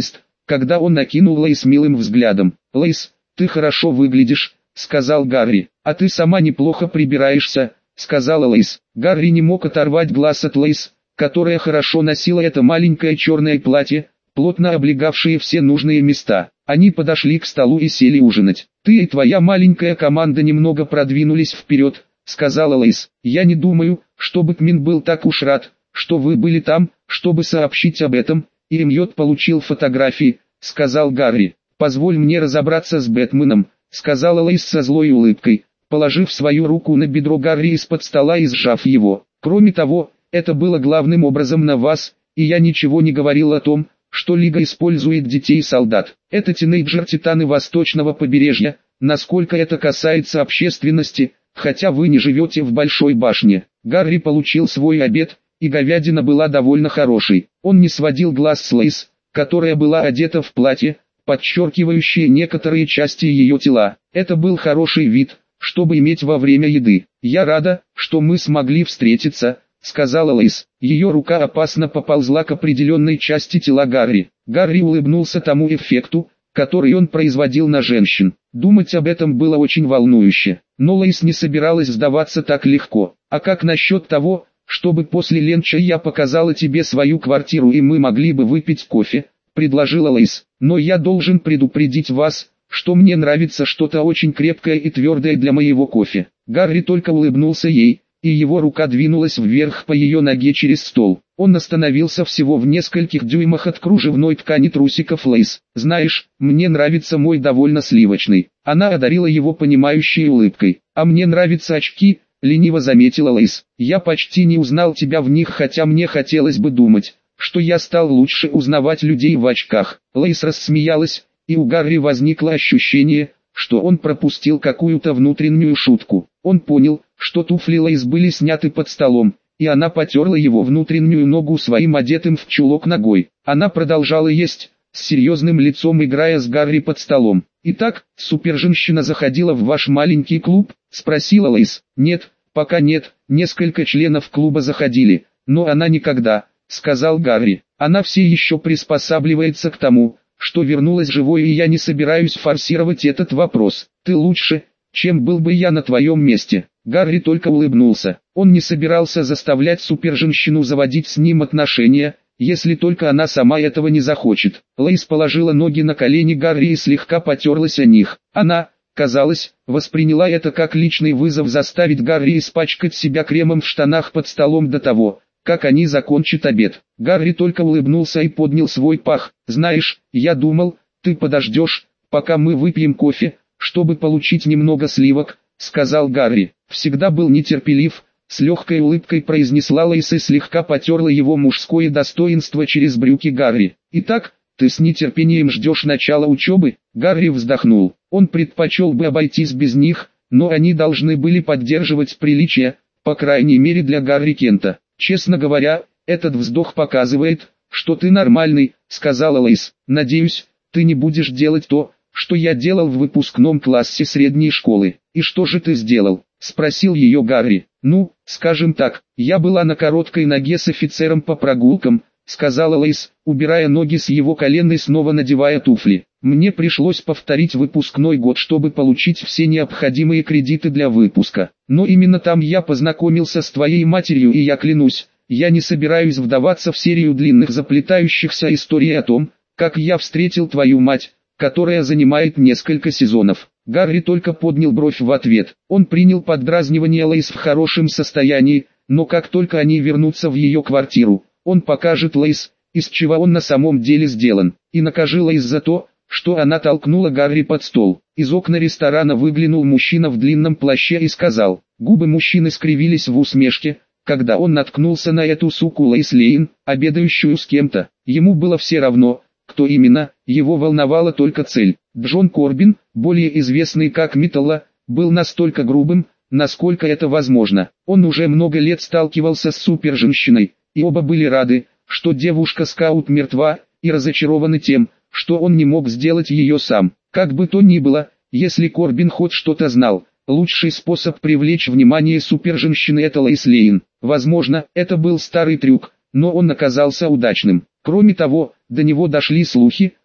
[SPEAKER 1] когда он накинул Лейс милым взглядом. «Лейс, ты хорошо выглядишь», — сказал Гарри. «А ты сама неплохо прибираешься», — сказала Лейс. Гарри не мог оторвать глаз от Лейс, которая хорошо носила это маленькое черное платье, плотно облегавшее все нужные места. Они подошли к столу и сели ужинать. «Ты и твоя маленькая команда немного продвинулись вперед», — сказала Лейс. «Я не думаю, что Бэтмен был так уж рад, что вы были там, чтобы сообщить об этом, и Эмьот получил фотографии», — сказал Гарри. «Позволь мне разобраться с Бэтменом», — сказала Лейс со злой улыбкой, положив свою руку на бедро Гарри из-под стола и сжав его. «Кроме того, это было главным образом на вас, и я ничего не говорил о том, что Лига использует детей-солдат. Это тинейджер-титаны Восточного побережья, насколько это касается общественности, хотя вы не живете в Большой башне». Гарри получил свой обед, и говядина была довольно хорошей. Он не сводил глаз с Лейс, которая была одета в платье, подчеркивающее некоторые части ее тела. Это был хороший вид, чтобы иметь во время еды. «Я рада, что мы смогли встретиться», — сказала Лейс. Ее рука опасно поползла к определенной части тела Гарри. Гарри улыбнулся тому эффекту, который он производил на женщин. Думать об этом было очень волнующе. Но Лейс не собиралась сдаваться так легко. «А как насчет того, чтобы после ленча я показала тебе свою квартиру и мы могли бы выпить кофе?» — предложила Лейс. «Но я должен предупредить вас, что мне нравится что-то очень крепкое и твердое для моего кофе». Гарри только улыбнулся ей, и его рука двинулась вверх по ее ноге через стол. Он остановился всего в нескольких дюймах от кружевной ткани трусиков Лейс. «Знаешь, мне нравится мой довольно сливочный». Она одарила его понимающей улыбкой. «А мне нравятся очки», — лениво заметила Лейс. «Я почти не узнал тебя в них, хотя мне хотелось бы думать, что я стал лучше узнавать людей в очках». Лейс рассмеялась, и у Гарри возникло ощущение, что он пропустил какую-то внутреннюю шутку. Он понял, что туфли Лейс были сняты под столом, и она потерла его внутреннюю ногу своим одетым в чулок ногой. Она продолжала есть, с серьезным лицом играя с Гарри под столом. «Итак, суперженщина заходила в ваш маленький клуб?» — спросила Лейс. «Нет, пока нет, несколько членов клуба заходили, но она никогда», — сказал Гарри. «Она все еще приспосабливается к тому, что вернулась живой, и я не собираюсь форсировать этот вопрос. Ты лучше, чем был бы я на твоем месте». Гарри только улыбнулся. Он не собирался заставлять суперженщину заводить с ним отношения, если только она сама этого не захочет. Лейс положила ноги на колени Гарри и слегка потерлась о них. Она, казалось, восприняла это как личный вызов заставить Гарри испачкать себя кремом в штанах под столом до того, как они закончат обед. Гарри только улыбнулся и поднял свой пах. «Знаешь, я думал, ты подождешь, пока мы выпьем кофе, чтобы получить немного сливок», — сказал Гарри. «Всегда был нетерпелив», — с легкой улыбкой произнесла Лейс и слегка потерла его мужское достоинство через брюки Гарри. «Итак, ты с нетерпением ждешь начала учебы?» Гарри вздохнул. Он предпочел бы обойтись без них, но они должны были поддерживать приличие, по крайней мере для Гарри Кента. «Честно говоря, этот вздох показывает, что ты нормальный», — сказала Лейс. «Надеюсь, ты не будешь делать то, что я делал в выпускном классе средней школы». «И что же ты сделал?» — спросил ее Гарри. «Ну, скажем так, я была на короткой ноге с офицером по прогулкам», — сказала Лейс, убирая ноги с его колен и снова надевая туфли. «Мне пришлось повторить выпускной год, чтобы получить все необходимые кредиты для выпуска. Но именно там я познакомился с твоей матерью, и я клянусь, я не собираюсь вдаваться в серию длинных заплетающихся историй о том, как я встретил твою мать, которая занимает несколько сезонов». Гарри только поднял бровь в ответ. Он принял поддразнивание Лейс в хорошем состоянии, но как только они вернутся в ее квартиру, он покажет Лейс, из чего он на самом деле сделан, и накажет Лейс за то, что она толкнула Гарри под стол. Из окна ресторана выглянул мужчина в длинном плаще и сказал. Губы мужчины скривились в усмешке, когда он наткнулся на эту суку Лейс Лейн, обедающую с кем-то. Ему было все равно, кто именно, его волновала только цель. Джон Корбин, более известный как Металла, был настолько грубым, насколько это возможно. Он уже много лет сталкивался с суперженщиной, и оба были рады, что девушка-скаут мертва, и разочарованы тем, что он не мог сделать ее сам. Как бы то ни было, если Корбин хоть что-то знал, лучший способ привлечь внимание суперженщины — это Лейс Лейн. Возможно, это был старый трюк, но он оказался удачным. Кроме того, до него дошли слухи,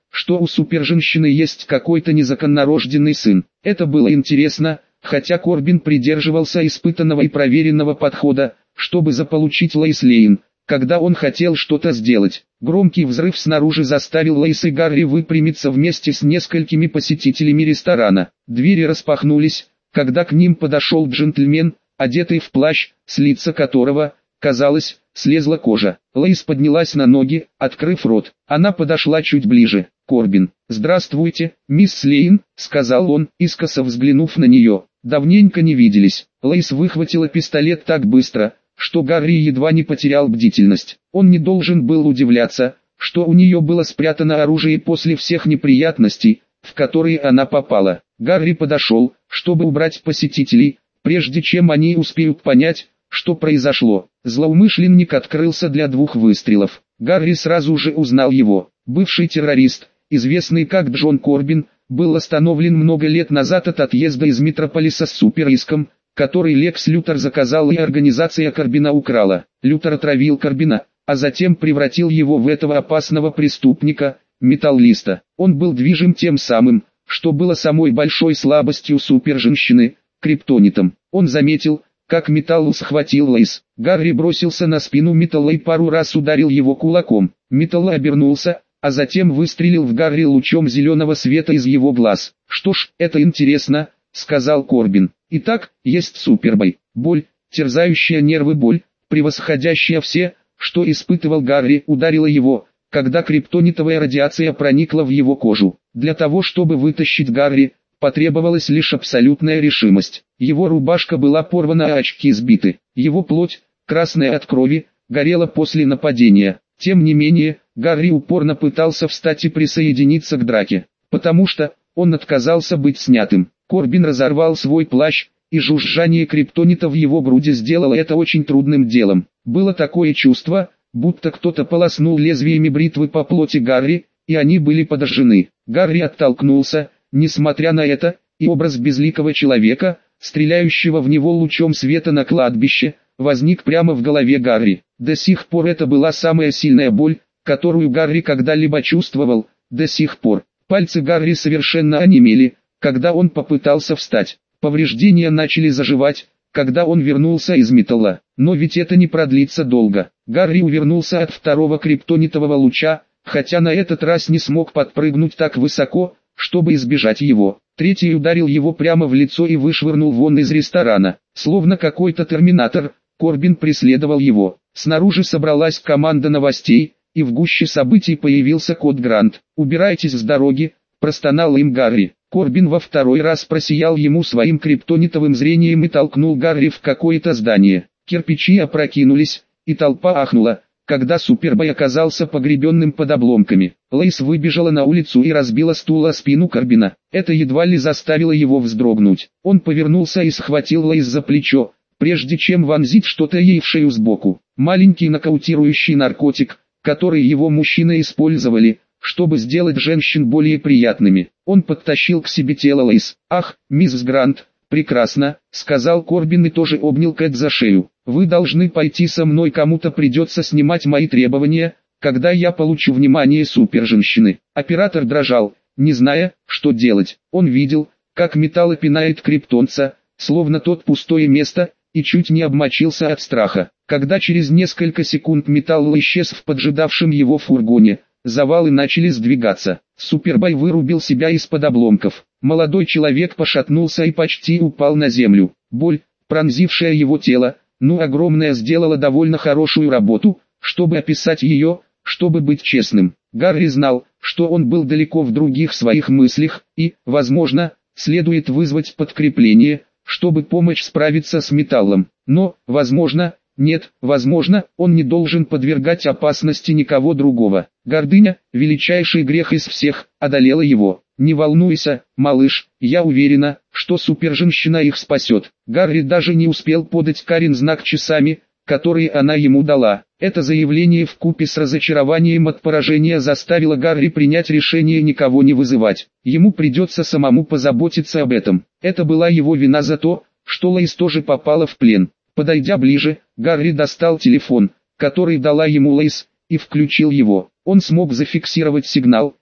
[SPEAKER 1] что у суперженщины есть какой-то незаконнорожденный сын. Это было интересно, хотя Корбин придерживался испытанного и проверенного подхода, чтобы заполучить Лоис Лейн, когда он хотел что-то сделать. Громкий взрыв снаружи заставил Лоис и Гарри выпрямиться вместе с несколькими посетителями ресторана. Двери распахнулись, когда к ним подошел джентльмен, одетый в плащ, с лица которого, казалось, слезла кожа. Лоис поднялась на ноги, открыв рот. Она подошла чуть ближе. «Корбин, здравствуйте, мисс Лейн», — сказал он, искоса взглянув на нее. «Давненько не виделись». Лоис выхватила пистолет так быстро, что Гарри едва не потерял бдительность. Он не должен был удивляться, что у нее было спрятано оружие после всех неприятностей, в которые она попала. Гарри подошел, чтобы убрать посетителей, прежде чем они успеют понять, что произошло. Злоумышленник открылся для 2 выстрелов. Гарри сразу же узнал его. Бывший террорист, известный как Джон Корбин, был остановлен много лет назад от отъезда из Метрополиса с суперриском, который Лекс Лютер заказал и организация Корбина украла. Лютер отравил Корбина, а затем превратил его в этого опасного преступника, металлиста. Он был движим тем самым, что было самой большой слабостью суперженщины, криптонитом. Он заметил, как Металлу схватил Лоис. Гарри бросился на спину Металла и пару раз ударил его кулаком. Металл обернулся, а затем выстрелил в Гарри лучом зеленого света из его глаз. «Что ж, это интересно», — сказал Корбин. «Итак, есть Супербой. Боль, терзающая нервы боль, превосходящая все, что испытывал Гарри, ударила его, когда криптонитовая радиация проникла в его кожу. Для того, чтобы вытащить Гарри, потребовалась лишь абсолютная решимость. Его рубашка была порвана, а очки сбиты. Его плоть, красная от крови, горела после нападения. Тем не менее, Гарри упорно пытался встать и присоединиться к драке, потому что он отказался быть снятым. Корбин разорвал свой плащ, и жужжание криптонита в его груди сделало это очень трудным делом. Было такое чувство, будто кто-то полоснул лезвиями бритвы по плоти Гарри, и они были подожжены. Гарри оттолкнулся, несмотря на это, и образ безликого человека, стреляющего в него лучом света на кладбище, возник прямо в голове Гарри. До сих пор это была самая сильная боль, которую Гарри когда-либо чувствовал, до сих пор. Пальцы Гарри совершенно онемели, когда он попытался встать. Повреждения начали заживать, когда он вернулся из металла. Но ведь это не продлится долго. Гарри увернулся от второго криптонитового луча, хотя на этот раз не смог подпрыгнуть так высоко, чтобы избежать его. Третий ударил его прямо в лицо и вышвырнул вон из ресторана. Словно какой-то терминатор, Корбин преследовал его. Снаружи собралась команда новостей, и в гуще событий появился кот Грант. «Убирайтесь с дороги», — простонал им Гарри. Корбин во второй раз просиял ему своим криптонитовым зрением и толкнул Гарри в какое-то здание. Кирпичи опрокинулись, и толпа ахнула, когда Супербой оказался погребенным под обломками. Лоис выбежала на улицу и разбила стул о спину Корбина. Это едва ли заставило его вздрогнуть. Он повернулся и схватил Лоис за плечо, прежде чем вонзить что-то ей в шею сбоку. Маленький нокаутирующий наркотик, который его мужчины использовали, чтобы сделать женщин более приятными. Он подтащил к себе тело Лоис. «Ах, мисс Грант, прекрасно», — сказал Корбин и тоже обнял Кэт за шею. «Вы должны пойти со мной, кому-то придется снимать мои требования, когда я получу внимание суперженщины». Оператор дрожал, не зная, что делать. Он видел, как металл пинает криптонца, словно тот пустое место, и чуть не обмочился от страха. Когда через несколько секунд металл исчез в поджидавшем его фургоне, завалы начали сдвигаться. Супербой вырубил себя из-под обломков. Молодой человек пошатнулся и почти упал на землю. Боль, пронзившая его тело, огромная, сделала довольно хорошую работу, чтобы описать ее, чтобы быть честным. Гарри знал, что он был далеко в других своих мыслях, и, возможно, следует вызвать подкрепление, чтобы помочь справиться с металлом. Но, возможно, нет, возможно, он не должен подвергать опасности никого другого. Гордыня, величайший грех из всех, одолела его. «Не волнуйся, малыш, я уверена, что суперженщина их спасет». Гарри даже не успел подать Карен знак часами, которые она ему дала. Это заявление вкупе с разочарованием от поражения заставило Гарри принять решение никого не вызывать. Ему придется самому позаботиться об этом. Это была его вина за то, что Лоис тоже попала в плен. Подойдя ближе, Гарри достал телефон, который дала ему Лоис, и включил его. Он смог зафиксировать сигнал, и,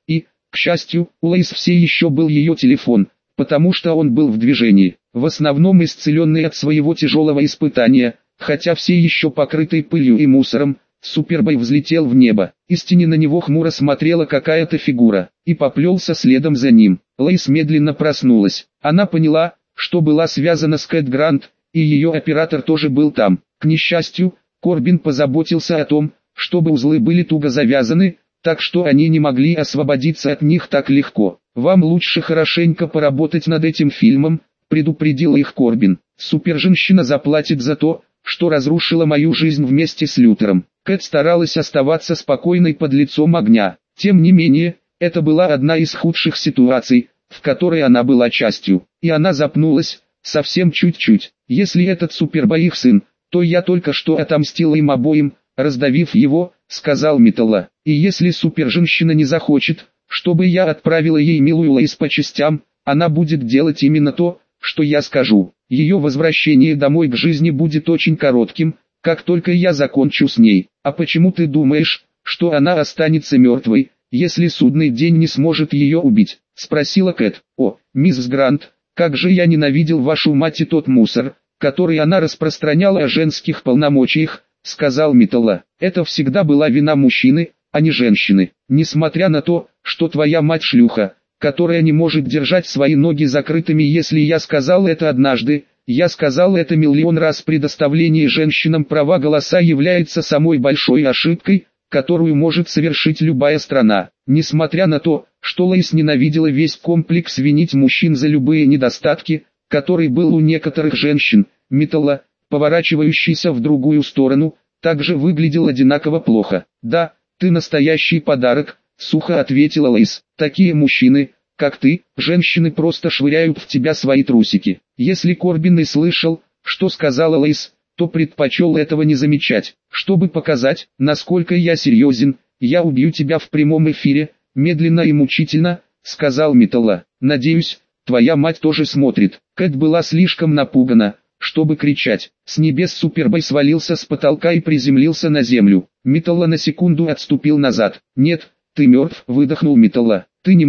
[SPEAKER 1] К счастью, у Лейс все еще был ее телефон, потому что он был в движении, в основном исцеленный от своего тяжелого испытания, хотя все еще покрытый пылью и мусором. Супербой взлетел в небо, из тени на него хмуро смотрела какая-то фигура, и поплелся следом за ним. Лейс медленно проснулась. Она поняла, что была связана с Кэт Грант, и ее оператор тоже был там. К несчастью, Корбин позаботился о том, чтобы узлы были туго завязаны, так что они не могли освободиться от них так легко. «Вам лучше хорошенько поработать над этим фильмом», — предупредил их Корбин. «Суперженщина заплатит за то, что разрушила мою жизнь вместе с Лютером». Кэт старалась оставаться спокойной под лицом огня. Тем не менее, это была одна из худших ситуаций, в которой она была частью. И она запнулась, совсем чуть-чуть. «Если этот Супербой их сын, то я только что отомстила им обоим, раздавив его», — сказал Металла. «И если суперженщина не захочет, чтобы я отправила ей милую Лейс по частям, она будет делать именно то, что я скажу. Ее возвращение домой к жизни будет очень коротким, как только я закончу с ней». «А почему ты думаешь, что она останется мертвой, если судный день не сможет ее убить?» — спросила Кэт. «О, мисс Грант, как же я ненавидел вашу мать и тот мусор, который она распространяла о женских полномочиях», — сказал Металла. «Это всегда была вина мужчины, а не женщины. Несмотря на то, что твоя мать шлюха, которая не может держать свои ноги закрытыми, если я сказал это однажды, я сказал это миллион раз, предоставление женщинам права голоса является самой большой ошибкой, которую может совершить любая страна. Несмотря на то, что Лейс ненавидела весь комплекс винить мужчин за любые недостатки, который был у некоторых женщин, Металла, поворачивающийся в другую сторону, также выглядел одинаково плохо. «Да, ты настоящий подарок», — сухо ответила Лейс. «Такие мужчины, как ты, женщины просто швыряют в тебя свои трусики». Если Корбин и слышал, что сказала Лейс, то предпочел этого не замечать. «Чтобы показать, насколько я серьезен, я убью тебя в прямом эфире, медленно и мучительно», — сказал Металла. «Надеюсь, твоя мать тоже смотрит». Кэт была слишком напугана, чтобы кричать. С небес Супербой свалился с потолка и приземлился на землю. Металла на секунду отступил назад. «Нет, ты мертв», — выдохнул Металла. «Ты не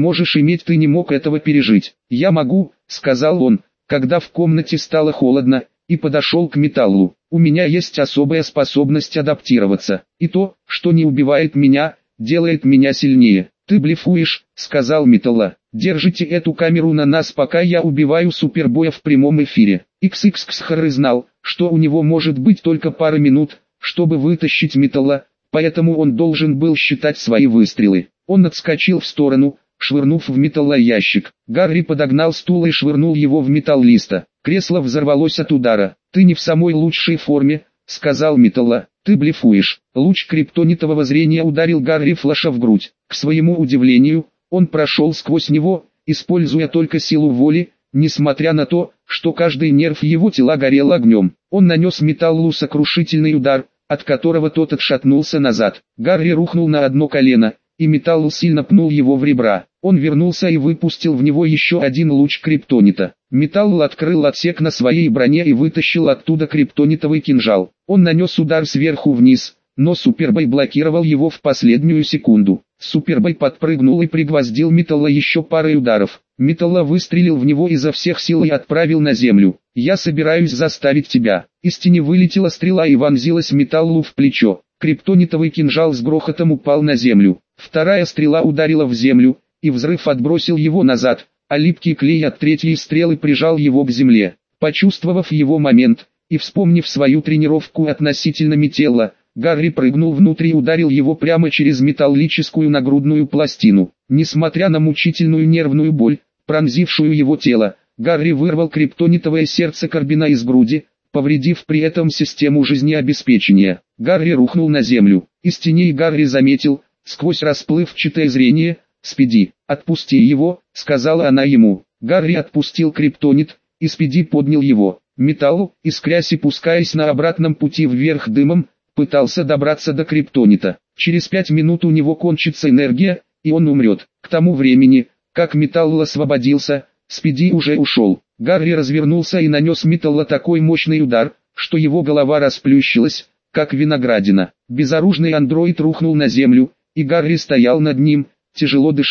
[SPEAKER 1] мог этого пережить». «Я могу», — сказал он, когда в комнате стало холодно, и подошел к Металлу. «У меня есть особая способность адаптироваться, и то, что не убивает меня, делает меня сильнее». «Ты блефуешь», — сказал Металла. «Держите эту камеру на нас, пока я убиваю Супербоя в прямом эфире». XXXHR знал, что у него может быть только пара минут, чтобы вытащить Металла, поэтому он должен был считать свои выстрелы. Он отскочил в сторону, швырнув в Металла ящик. Гарри подогнал стул и швырнул его в Металлиста. Кресло взорвалось от удара. «Ты не в самой лучшей форме», — сказал Металла. «Ты блефуешь». Луч криптонитового зрения ударил Гарри Флэша в грудь. К своему удивлению, он прошел сквозь него, используя только силу воли, несмотря на то, что каждый нерв его тела горел огнем. Он нанес Металлу сокрушительный удар, от которого тот отшатнулся назад. Гарри рухнул на одно колено, и Металл сильно пнул его в ребра. Он вернулся и выпустил в него еще один луч криптонита. Металл открыл отсек на своей броне и вытащил оттуда криптонитовый кинжал. Он нанес удар сверху вниз, но Супербой блокировал его в последнюю секунду. Супербой подпрыгнул и пригвоздил Металла еще парой ударов. Металла выстрелил в него изо всех сил и отправил на землю. «Я собираюсь заставить тебя». Из тени вылетела стрела и вонзилась Металлу в плечо. Криптонитовый кинжал с грохотом упал на землю. Вторая стрела ударила в землю, и взрыв отбросил его назад, а липкий клей от третьей стрелы прижал его к земле. Почувствовав его момент, и вспомнив свою тренировку относительно металла, Гарри прыгнул внутрь и ударил его прямо через металлическую нагрудную пластину. Несмотря на мучительную нервную боль, пронзившую его тело, Гарри вырвал криптонитовое сердце Корбина из груди, повредив при этом систему жизнеобеспечения. Гарри рухнул на землю. Из теней Гарри заметил, сквозь расплывчатое зрение, «Спиди, отпусти его», — сказала она ему. Гарри отпустил криптонит, и Спиди поднял его. Металл, искрясь и пускаясь на обратном пути вверх дымом, пытался добраться до криптонита. Через 5 минут у него кончится энергия, и он умрет. К тому времени, как Металл освободился, Спиди уже ушел. Гарри развернулся и нанес Металлу такой мощный удар, что его голова расплющилась, как виноградина. Безоружный андроид рухнул на землю, и Гарри стоял над ним, тяжело дыша.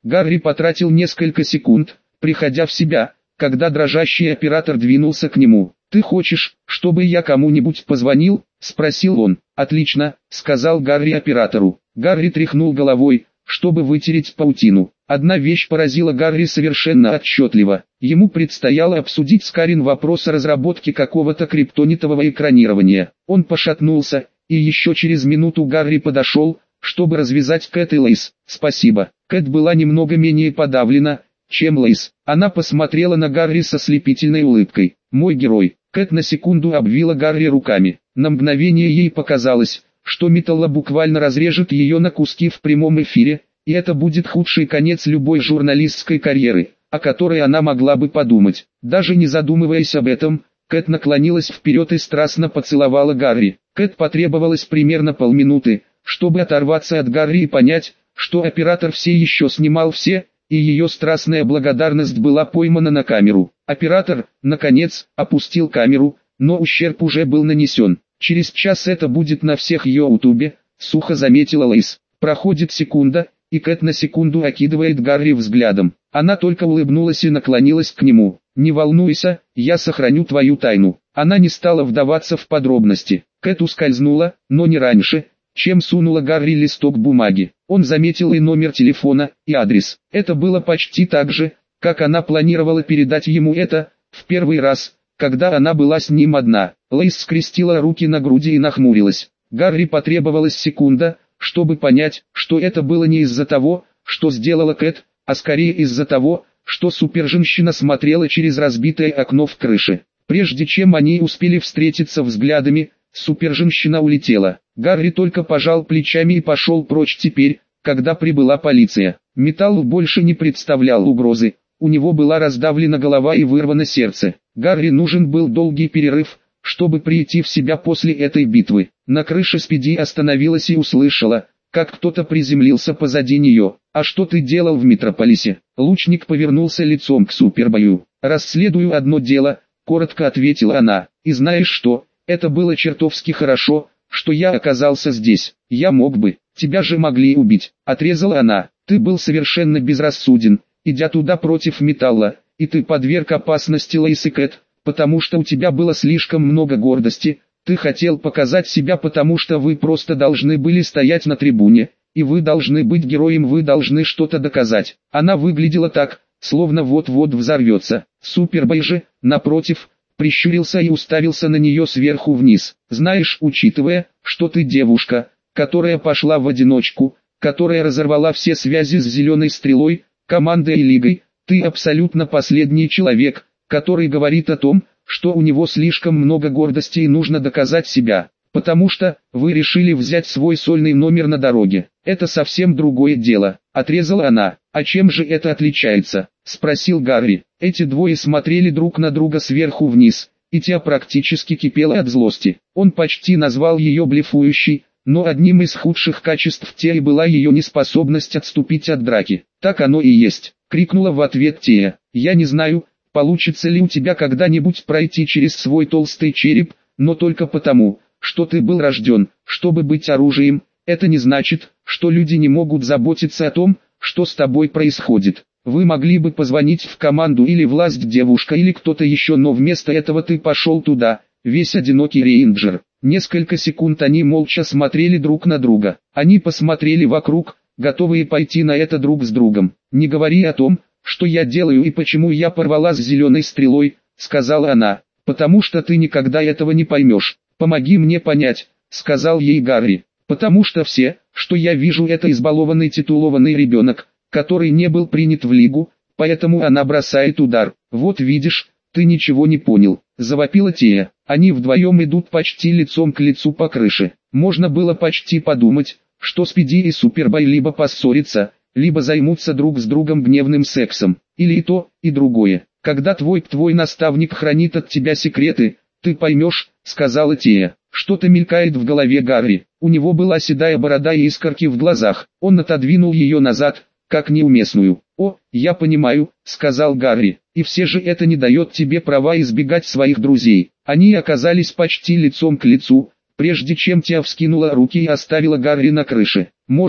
[SPEAKER 1] Гарри потратил несколько секунд, приходя в себя, когда дрожащий оператор двинулся к нему. «Ты хочешь, чтобы я кому-нибудь позвонил?» – спросил он. «Отлично», – сказал Гарри оператору. Гарри тряхнул головой, чтобы вытереть паутину. Одна вещь поразила Гарри совершенно отчетливо. Ему предстояло обсудить с Карен вопрос о разработке какого-то криптонитового экранирования. Он пошатнулся, и еще через минуту Гарри подошел, чтобы развязать Кэт и Лейс. «Спасибо». Кэт была немного менее подавлена, чем Лейс. Она посмотрела на Гарри со слепительной улыбкой. «Мой герой». Кэт на секунду обвила Гарри руками. На мгновение ей показалось, что металла буквально разрежет ее на куски в прямом эфире, и это будет худший конец любой журналистской карьеры, о которой она могла бы подумать. Даже не задумываясь об этом, Кэт наклонилась вперед и страстно поцеловала Гарри. Кэт потребовалось примерно полминуты, чтобы оторваться от Гарри и понять, что оператор все еще снимал все, и ее страстная благодарность была поймана на камеру. Оператор, наконец, опустил камеру, но ущерб уже был нанесен. «Через час это будет на всех ютубе», — сухо заметила Лейс. Проходит секунда, и Кэт на секунду окидывает Гарри взглядом. Она только улыбнулась и наклонилась к нему. «Не волнуйся, я сохраню твою тайну». Она не стала вдаваться в подробности. Кэт ускользнула, но не раньше, чем сунула Гарри листок бумаги. Он заметил и номер телефона, и адрес. Это было почти так же, как она планировала передать ему это, в первый раз, когда она была с ним одна. Лейс скрестила руки на груди и нахмурилась. Гарри потребовалась секунда, чтобы понять, что это было не из-за того, что сделала Кэт, а скорее из-за того, что суперженщина смотрела через разбитое окно в крыше. Прежде чем они успели встретиться взглядами, суперженщина улетела. Гарри только пожал плечами и пошел прочь теперь, когда прибыла полиция. Металлу больше не представлял угрозы, у него была раздавлена голова и вырвано сердце. Гарри нужен был долгий перерыв, чтобы прийти в себя после этой битвы. На крыше Спиди остановилась и услышала, как кто-то приземлился позади нее. «А что ты делал в Метрополисе?» Лучник повернулся лицом к Супербою. «Расследую одно дело», — коротко ответила она. «И знаешь что, это было чертовски хорошо, что я оказался здесь. Я мог бы, тебя же могли убить», — отрезала она. «Ты был совершенно безрассуден, идя туда против металла, и ты подверг опасности Лейс и Кэт, потому что у тебя было слишком много гордости. Ты хотел показать себя, потому что вы просто должны были стоять на трибуне, и вы должны быть героем, вы должны что-то доказать». Она выглядела так, словно вот-вот взорвется. Супербой же, напротив, прищурился и уставился на нее сверху вниз. «Знаешь, учитывая, что ты девушка, которая пошла в одиночку, которая разорвала все связи с Зеленой Стрелой, командой и лигой, ты абсолютно последний человек, который говорит о том, что у него слишком много гордости и нужно доказать себя, потому что вы решили взять свой сольный номер на дороге. Это совсем другое дело», — отрезала она. «А чем же это отличается?» — спросил Гарри. Эти двое смотрели друг на друга сверху вниз, и Тиа практически кипела от злости. Он почти назвал ее блефующей, но одним из худших качеств Тиа была ее неспособность отступить от драки. «Так оно и есть», — крикнула в ответ Тиа. «Я не знаю, получится ли у тебя когда-нибудь пройти через свой толстый череп, но только потому, что ты был рожден, чтобы быть оружием, это не значит, что люди не могут заботиться о том, что с тобой происходит. Вы могли бы позвонить в команду или власть девушка или кто-то еще, но вместо этого ты пошел туда, весь одинокий рейнджер». Несколько секунд они молча смотрели друг на друга. Они посмотрели вокруг, готовые пойти на это друг с другом. «Не говори о том, что я делаю и почему я порвала с Зеленой Стрелой», — сказала она, — «потому что ты никогда этого не поймешь. Помоги мне понять», — сказал ей Гарри, — «потому что все, что я вижу, это избалованный титулованный ребенок, который не был принят в лигу, поэтому она бросает удар. Вот видишь, ты ничего не понял», — завопила Тия. Они вдвоем идут почти лицом к лицу по крыше. Можно было почти подумать, что Спиди и Супербой либо поссорятся, либо займутся друг с другом гневным сексом, или и то, и другое. «Когда твой наставник хранит от тебя секреты, ты поймешь», — сказала Тия. Что-то мелькает в голове Гарри. У него была седая борода и искорки в глазах. Он отодвинул ее назад, как неуместную. «О, я понимаю», — сказал Гарри. «И все же это не дает тебе права избегать своих друзей». Они оказались почти лицом к лицу, прежде чем Тиа вскинула руки и оставила Гарри на крыше. «Может,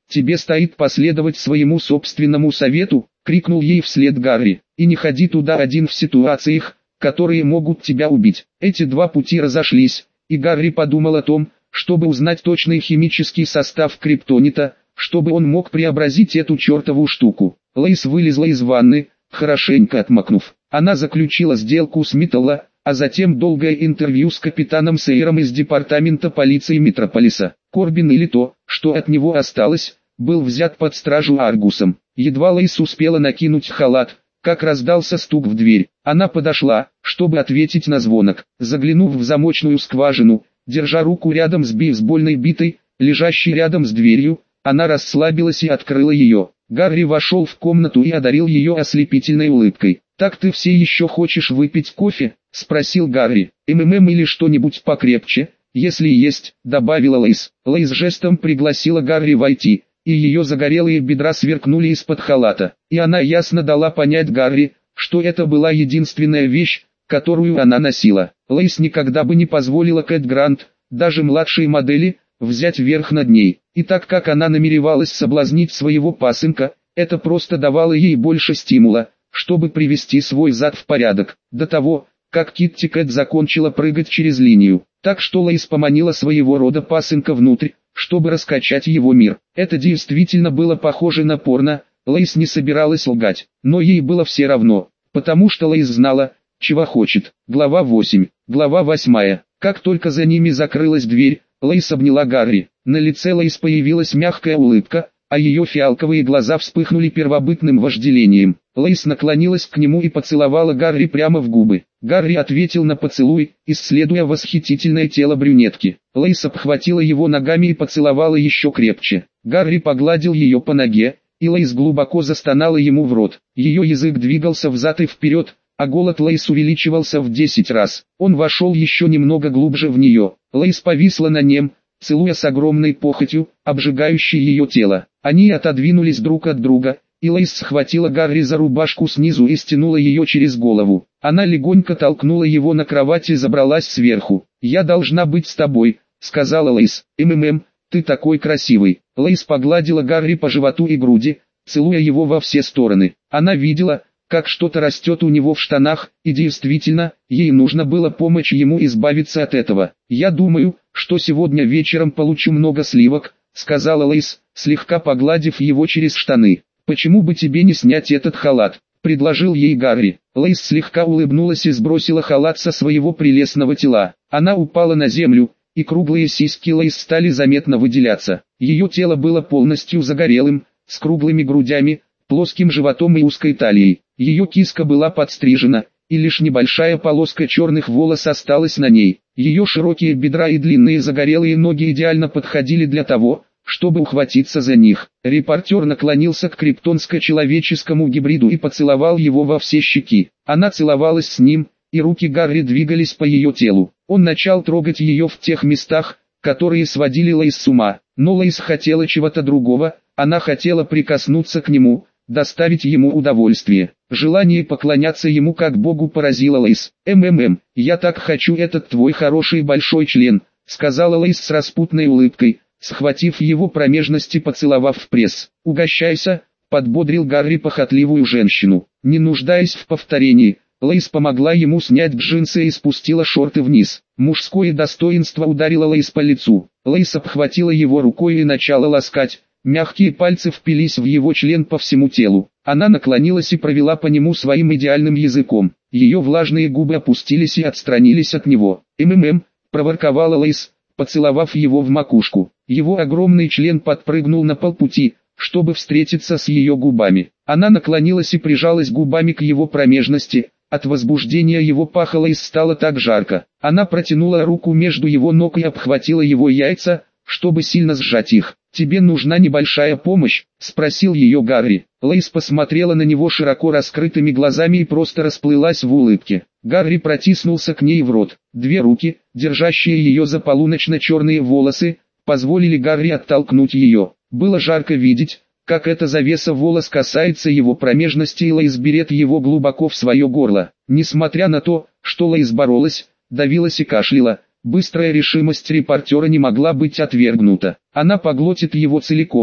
[SPEAKER 1] «Тебе стоит последовать своему собственному совету», — крикнул ей вслед Гарри, «и не ходи туда один в ситуациях, которые могут тебя убить». Эти два пути разошлись, и Гарри подумал о том, чтобы узнать точный химический состав криптонита, чтобы он мог преобразить эту чертову штуку. Лейс вылезла из ванны, хорошенько отмокнув. Она заключила сделку с Миттелла, а затем долгое интервью с капитаном Сейером из департамента полиции Метрополиса. Корбин, или то, что от него осталось, был взят под стражу Аргусом. Едва Лейс успела накинуть халат, как раздался стук в дверь. Она подошла, чтобы ответить на звонок. Заглянув в замочную скважину, держа руку рядом с бейсбольной битой, лежащей рядом с дверью, она расслабилась и открыла ее. Гарри вошел в комнату и одарил ее ослепительной улыбкой. «Так ты все еще хочешь выпить кофе?» — спросил Гарри. «МММ или что-нибудь покрепче, если есть», — добавила Лейс. Лейс жестом пригласила Гарри войти, и ее загорелые бедра сверкнули из-под халата. И она ясно дала понять Гарри, что это была единственная вещь, которую она носила. Лейс никогда бы не позволила Кэт Грант, даже младшей модели, взять верх над ней. И так как она намеревалась соблазнить своего пасынка, это просто давало ей больше стимула, чтобы привести свой зад в порядок, до того, как Китти Кэт закончила прыгать через линию. Так что Лейс поманила своего рода пасынка внутрь, чтобы раскачать его мир. Это действительно было похоже на порно. Лейс не собиралась лгать, но ей было все равно, потому что Лейс знала, чего хочет. Глава 8. Глава 8. Как только за ними закрылась дверь, Лейс обняла Гарри. На лице Лейс появилась мягкая улыбка, а ее фиалковые глаза вспыхнули первобытным вожделением. Лейс наклонилась к нему и поцеловала Гарри прямо в губы. Гарри ответил на поцелуй, исследуя восхитительное тело брюнетки. Лейс обхватила его ногами и поцеловала еще крепче. Гарри погладил ее по ноге, и Лейс глубоко застонала ему в рот. Ее язык двигался взад и вперед, а голод Лейс увеличивался в 10 раз. Он вошел еще немного глубже в нее. Лейс повисла на нем, целуя с огромной похотью, обжигающей ее тело. Они отодвинулись друг от друга, и Лейс схватила Гарри за рубашку снизу и стянула ее через голову. Она легонько толкнула его на кровать и забралась сверху. «Я должна быть с тобой», — сказала Лейс. «МММ, ты такой красивый». Лейс погладила Гарри по животу и груди, целуя его во все стороны. Она видела, как что-то растет у него в штанах, и действительно, ей нужно было помочь ему избавиться от этого. «Я думаю, что сегодня вечером получу много сливок», — сказала Лейс, слегка погладив его через штаны. «Почему бы тебе не снять этот халат?» — предложил ей Гарри. Лейс слегка улыбнулась и сбросила халат со своего прелестного тела. Она упала на землю, и круглые сиськи Лейс стали заметно выделяться. Ее тело было полностью загорелым, с круглыми грудями, плоским животом и узкой талией. Ее киска была подстрижена, и лишь небольшая полоска черных волос осталась на ней. Ее широкие бедра и длинные загорелые ноги идеально подходили для того, чтобы ухватиться за них. Репортер наклонился к криптонско-человеческому гибриду и поцеловал его во все щеки. Она целовалась с ним, и руки Гарри двигались по ее телу. Он начал трогать ее в тех местах, которые сводили Лейс с ума. Но Лейс хотела чего-то другого, она хотела прикоснуться к нему, доставить ему удовольствие. Желание поклоняться ему как Богу поразило Лейс. «МММ, я так хочу этот твой хороший большой член», — сказала Лейс с распутной улыбкой, схватив его промежность и поцеловав в пресс. «Угощайся», — подбодрил Гарри похотливую женщину. Не нуждаясь в повторении, Лейс помогла ему снять джинсы и спустила шорты вниз. Мужское достоинство ударило Лейс по лицу. Лейс обхватила его рукой и начала ласкать. Мягкие пальцы впились в его член по всему телу. Она наклонилась и провела по нему своим идеальным языком. Ее влажные губы опустились и отстранились от него. «МММ», — проворковала Лейс, поцеловав его в макушку. Его огромный член подпрыгнул на полпути, чтобы встретиться с ее губами. Она наклонилась и прижалась губами к его промежности. От возбуждения его паха Лейс стало так жарко. Она протянула руку между его ног и обхватила его яйца, чтобы сильно сжать их. «Тебе нужна небольшая помощь?» — спросил ее Гарри. Лейс посмотрела на него широко раскрытыми глазами и просто расплылась в улыбке. Гарри протиснулся к ней в рот. Две руки, держащие ее за полуночно-черные волосы, позволили Гарри оттолкнуть ее. Было жарко видеть, как эта завеса волос касается его промежности, и Лейс берет его глубоко в свое горло. Несмотря на то, что Лейс боролась, давилась и кашляла, быстрая решимость репортера не могла быть отвергнута. Она поглотит его целиком,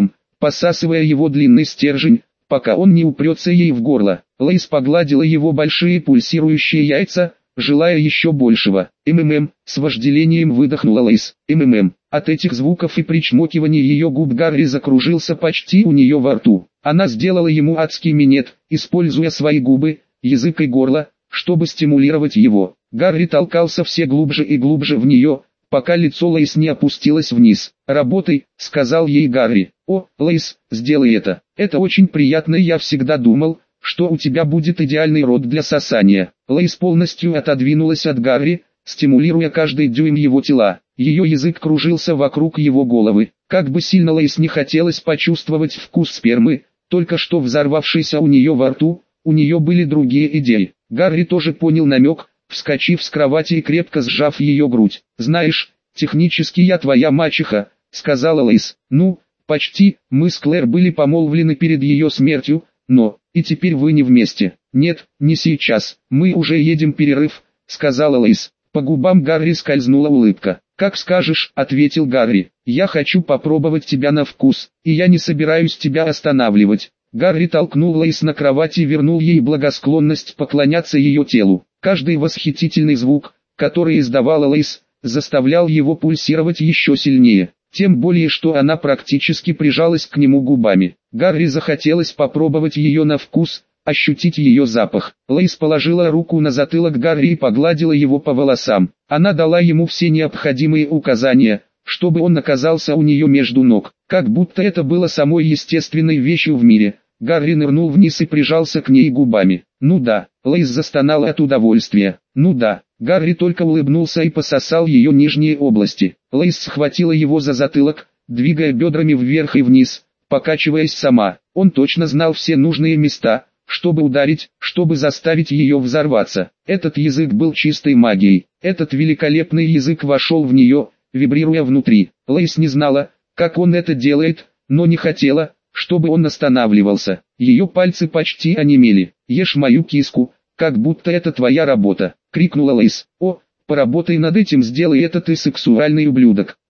[SPEAKER 1] посасывая его длинный стержень, пока он не упрется ей в горло. Лейс погладила его большие пульсирующие яйца, желая еще большего. С вожделением выдохнула Лейс. От этих звуков и причмокивания ее губ Гарри закружился почти у нее во рту. Она сделала ему адский минет, используя свои губы, язык и горло, чтобы стимулировать его. Гарри толкался все глубже и глубже в нее, пока лицо Лейс не опустилось вниз. «Работай», — сказал ей Гарри. «О, Лейс, сделай это. Это очень приятно, и я всегда думал, что у тебя будет идеальный рот для сосания». Лейс полностью отодвинулась от Гарри, стимулируя каждый дюйм его тела. Ее язык кружился вокруг его головы. Как бы сильно Лейс не хотелось почувствовать вкус спермы, только что взорвавшийся у нее во рту, у нее были другие идеи. Гарри тоже понял намек, вскочив с кровати и крепко сжав ее грудь. «Знаешь, технически я твоя мачеха», — сказала Лейс. «Ну, почти, мы с Клэр были помолвлены перед ее смертью, но, и теперь вы не вместе». «Нет, не сейчас, мы уже едем перерыв», — сказала Лейс. По губам Гарри скользнула улыбка. «Как скажешь», — ответил Гарри. «Я хочу попробовать тебя на вкус, и я не собираюсь тебя останавливать». Гарри толкнул Лейс на кровати и вернул ей благосклонность поклоняться ее телу. Каждый восхитительный звук, который издавала Лейс, заставлял его пульсировать еще сильнее. Тем более, что она практически прижалась к нему губами. Гарри захотелось попробовать ее на вкус, ощутить ее запах. Лейс положила руку на затылок Гарри и погладила его по волосам. Она дала ему все необходимые указания, чтобы он оказался у нее между ног, как будто это было самой естественной вещью в мире. Гарри нырнул вниз и прижался к ней губами. «Ну да», Лейс застонала от удовольствия. «Ну да». Гарри только улыбнулся и пососал ее нижние области. Лейс схватила его за затылок, двигая бедрами вверх и вниз, покачиваясь сама. Он точно знал все нужные места, чтобы ударить, чтобы заставить ее взорваться. Этот язык был чистой магией. Этот великолепный язык вошел в нее, вибрируя внутри. Лейс не знала, как он это делает, но не хотела, чтобы он останавливался. Ее пальцы почти онемели. «Ешь мою киску, как будто это твоя работа», — крикнула Лейс. «О, поработай над этим, сделай это, ты сексуальный ублюдок».